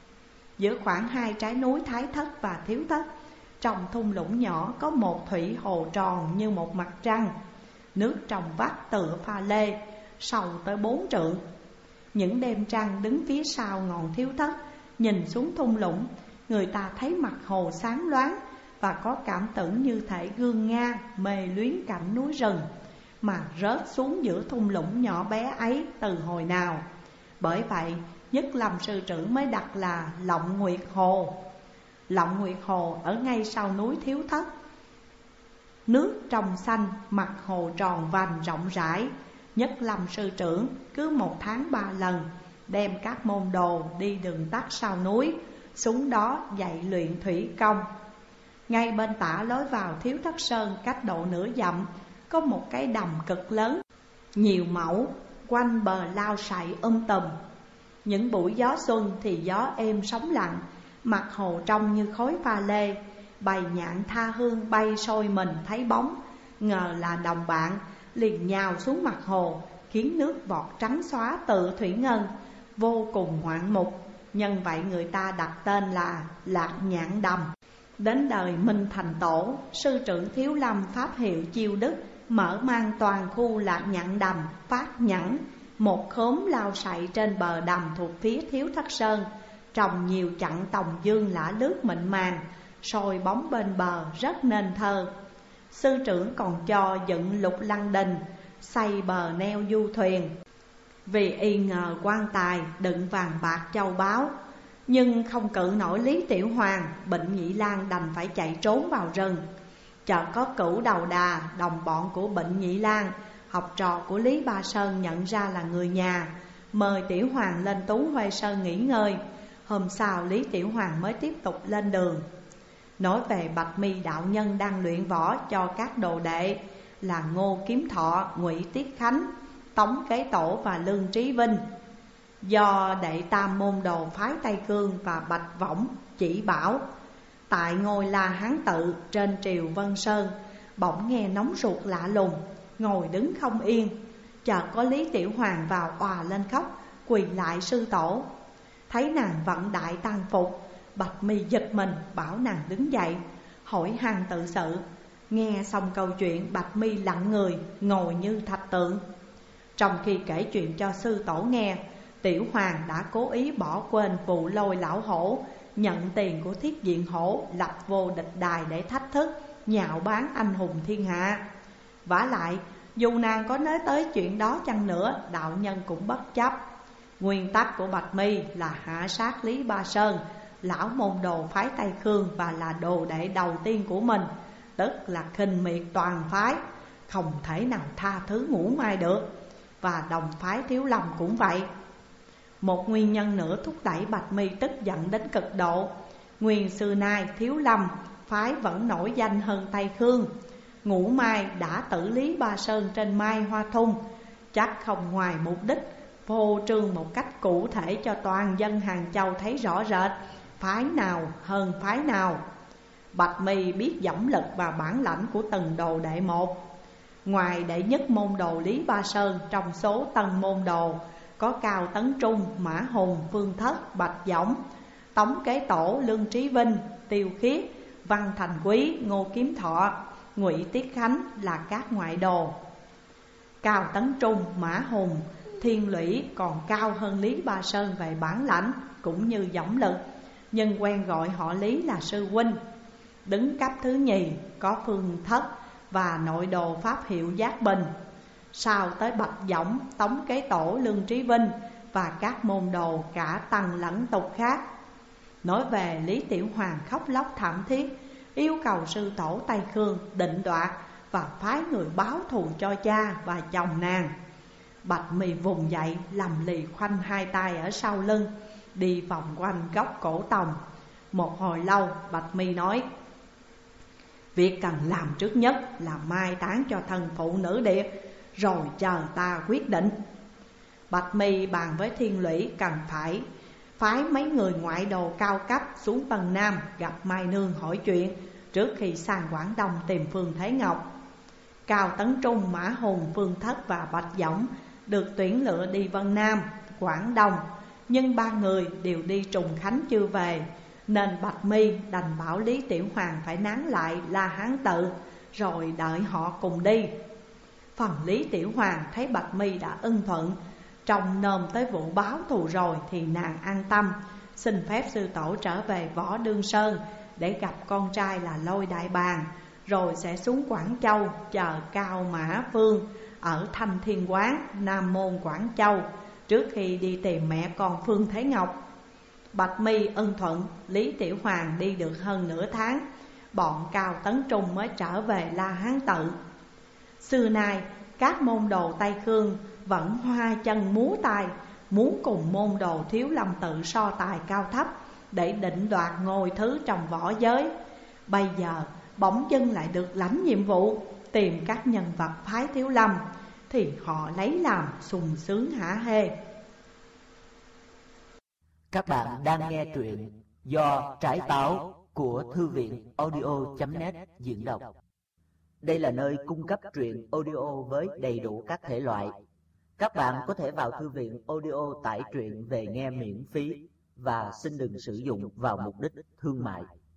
Giữa khoảng hai trái núi Thái Thất và Thiếu Thất, trong thung lũng nhỏ có một thủy hồ tròn như một mặt trăng, nước trong vắt tựa pha lê, sâu tới bốn trượng. Những đêm trăng đứng phía sau ngọn Thiếu Thất, nhìn xuống thung lũng, người ta thấy mặt hồ sáng loáng và có cảm tưởng như thể gương nga mê luyến cảnh núi rừng mà rớt xuống giữa thung lũng nhỏ bé ấy từ hồi nào. Bởi vậy Nhất Lâm sư trưởng mới đặt là Lộng Nguyệt Hồ. Lộng Nguyệt Hồ ở ngay sau núi Thiếu Thất, nước trong xanh, mặt hồ tròn vành rộng rãi. Nhất Lâm sư trưởng cứ một tháng ba lần đem các môn đồ đi đường tắt sau núi, xuống đó dạy luyện thủy công. Ngay bên tả lối vào Thiếu Thất Sơn, cách độ nửa dặm, có một cái đầm cực lớn, nhiều mẫu, quanh bờ lao sậy um tùm. Những buổi gió xuân thì gió êm sóng lặng, mặt hồ trong như khói pha lê. Bầy nhạn tha hương bay sôi mình thấy bóng, ngờ là đồng bạn, liền nhào xuống mặt hồ, khiến nước vọt trắng xóa tự thủy ngân, vô cùng ngoạn mục. Nhân vậy người ta đặt tên là Lạc Nhạn Đầm. Đến đời Minh Thành Tổ, sư trưởng Thiếu Lâm pháp hiệu Chiêu Đức mở mang toàn khu Lạc Nhạn Đầm phát nhẵn, một khóm lao sậy trên bờ đầm thuộc phía Thiếu Thất Sơn, trồng nhiều chặng tòng dương lả lướt mịn màng, soi bóng bên bờ rất nên thơ. Sư trưởng còn cho dựng lục lăng đình, xây bờ neo du thuyền, vì y ngờ quan tài đựng vàng bạc châu báu. Nhưng không cự nổi Lý Tiểu Hoàng, Bệnh Nhị Lang đành phải chạy trốn vào rừng. Chợt có Cửu Đầu Đà, đồng bọn của Bệnh Nhị Lang, học trò của Lý Ba Sơn, nhận ra là người nhà, mời Tiểu Hoàng lên Tú Huê Sơn nghỉ ngơi. Hôm sau Lý Tiểu Hoàng mới tiếp tục lên đường. Nói về Bạch Mi đạo nhân đang luyện võ cho các đồ đệ là Ngô Kiếm Thọ, Ngụy Tiết Khánh, Tống Kế Tổ và Lương Trí Vinh, do đệ tam môn đồ phái Tây Cương và Bạch Võng chỉ bảo. Tại ngôi La Hán Tự trên triều Vân Sơn, bỗng nghe nóng ruột lạ lùng, ngồi đứng không yên. Chợt có Lý Tiểu Hoàng vào òa lên khóc, quỳ lại sư tổ. Thấy nàng vận đại tăng phục, Bạch Mi giật mình, bảo nàng đứng dậy, hỏi han tự sự. Nghe xong câu chuyện, Bạch Mi lặng người, ngồi như thạch tượng. Trong khi kể chuyện cho sư tổ nghe, Tiểu Hoàng đã cố ý bỏ quên vụ lôi lão hổ, nhận tiền của Thiết Diện Hổ, lập vô địch đài để thách thức, nhạo báng anh hùng thiên hạ. Vả lại, dù nàng có nói tới chuyện đó chăng nữa, đạo nhân cũng bất chấp. Nguyên tắc của Bạch Mi là hạ sát Lý Ba Sơn, lão môn đồ phái Tây Khương và là đồ đệ đầu tiên của mình, tức là khinh miệt toàn phái, không thể nào tha thứ ngũ mai được. và đồng phái Thiếu Lâm cũng vậy. Một nguyên nhân nữa thúc đẩy Bạch Mi tức giận đến cực độ. Nguyên xưa nay Thiếu Lâm phái vẫn nổi danh hơn Tây Khương. Ngũ Mai đã tử Lý Ba Sơn trên Mai Hoa Thung, chắc không ngoài mục đích phô trương một cách cụ thể cho toàn dân Hàng Châu thấy rõ rệt phái nào hơn phái nào. Bạch Mi biết dẫm lực và bản lãnh của từng đồ đệ một. Ngoài đệ nhất môn đồ Lý Ba Sơn, trong số tân môn đồ có Cao Tấn Trung, Mã Hùng, Phương Thất, Bạch Dõng, Tống Kế Tổ, Lương Trí Vinh, Tiêu Khiết, Văn Thành Quý, Ngô Kiếm Thọ, Ngụy Tiết Khánh là các ngoại đồ. Cao Tấn Trung, Mã Hùng, Thiên Lũy còn cao hơn Lý Ba Sơn về bản lãnh cũng như dõng lực, nhưng quen gọi họ Lý là sư huynh. Đứng cấp thứ nhì có Phương Thất và nội đồ Pháp Hiệu Giác Bình. Sau tới Bạch Dõng, Tống Kế Tổ, Lương Trí Vinh và các môn đồ cả tăng lẫn tục khác. Nói về Lý Tiểu Hoàng khóc lóc thảm thiết, yêu cầu sư tổ Tây Khương định đoạt và phái người báo thù cho cha và chồng nàng. Bạch Mi vùng dậy, lầm lì khoanh hai tay ở sau lưng, đi vòng quanh góc cổ tòng. Một hồi lâu Bạch Mi nói: việc cần làm trước nhất là mai táng cho thân phụ nữ Điệp, rồi chờ ta quyết định. Bạch Mi bàn với Thiên Lũy cần phải phái mấy người ngoại đồ cao cấp xuống Tân Nam gặp Mai Nương hỏi chuyện trước khi sang Quảng Đông tìm Phương Thế Ngọc. Cao Tấn Trung, Mã Hùng, Phương Thất và Bạch Dõng được tuyển lựa đi Vân Nam, Quảng Đông, nhưng ba người đều đi Trùng Khánh chưa về, nên Bạch Mi đành bảo Lý Tiểu Hoàng phải nán lại La Hán Tự, rồi đợi họ cùng đi. Phần Lý Tiểu Hoàng thấy Bạch Mi đã ưng thuận, trông nôm tới vụ báo thù rồi thì nàng an tâm, xin phép sư tổ trở về Võ Đương Sơn để gặp con trai là Lôi Đại Bàng, rồi sẽ xuống Quảng Châu chờ Cao Mã Vương ở Thanh Thiên Quán, Nam Môn Quảng Châu, trước khi đi tìm mẹ con Phương Thế Ngọc. Bạch Mi ưng thuận. Lý Tiểu Hoàng đi được hơn nửa tháng, bọn Cao Tấn Trung mới trở về La Hán Tự. Xưa nay các môn đồ Tây Khương vẫn hoa chân múa tay, muốn cùng môn đồ Thiếu Lâm Tự so tài cao thấp để định đoạt ngôi thứ trong võ giới. Bây giờ bỗng dưng lại được lãnh nhiệm vụ tìm các nhân vật phái Thiếu Lâm, thì họ lấy làm sung sướng hả hê. Các bạn đang nghe truyện do Trái Táo của Thư viện audio chấm net diễn đọc. Đây là nơi cung cấp truyện audio với đầy đủ các thể loại. Các bạn có thể vào thư viện audio tải truyện về nghe miễn phí và xin đừng sử dụng vào mục đích thương mại.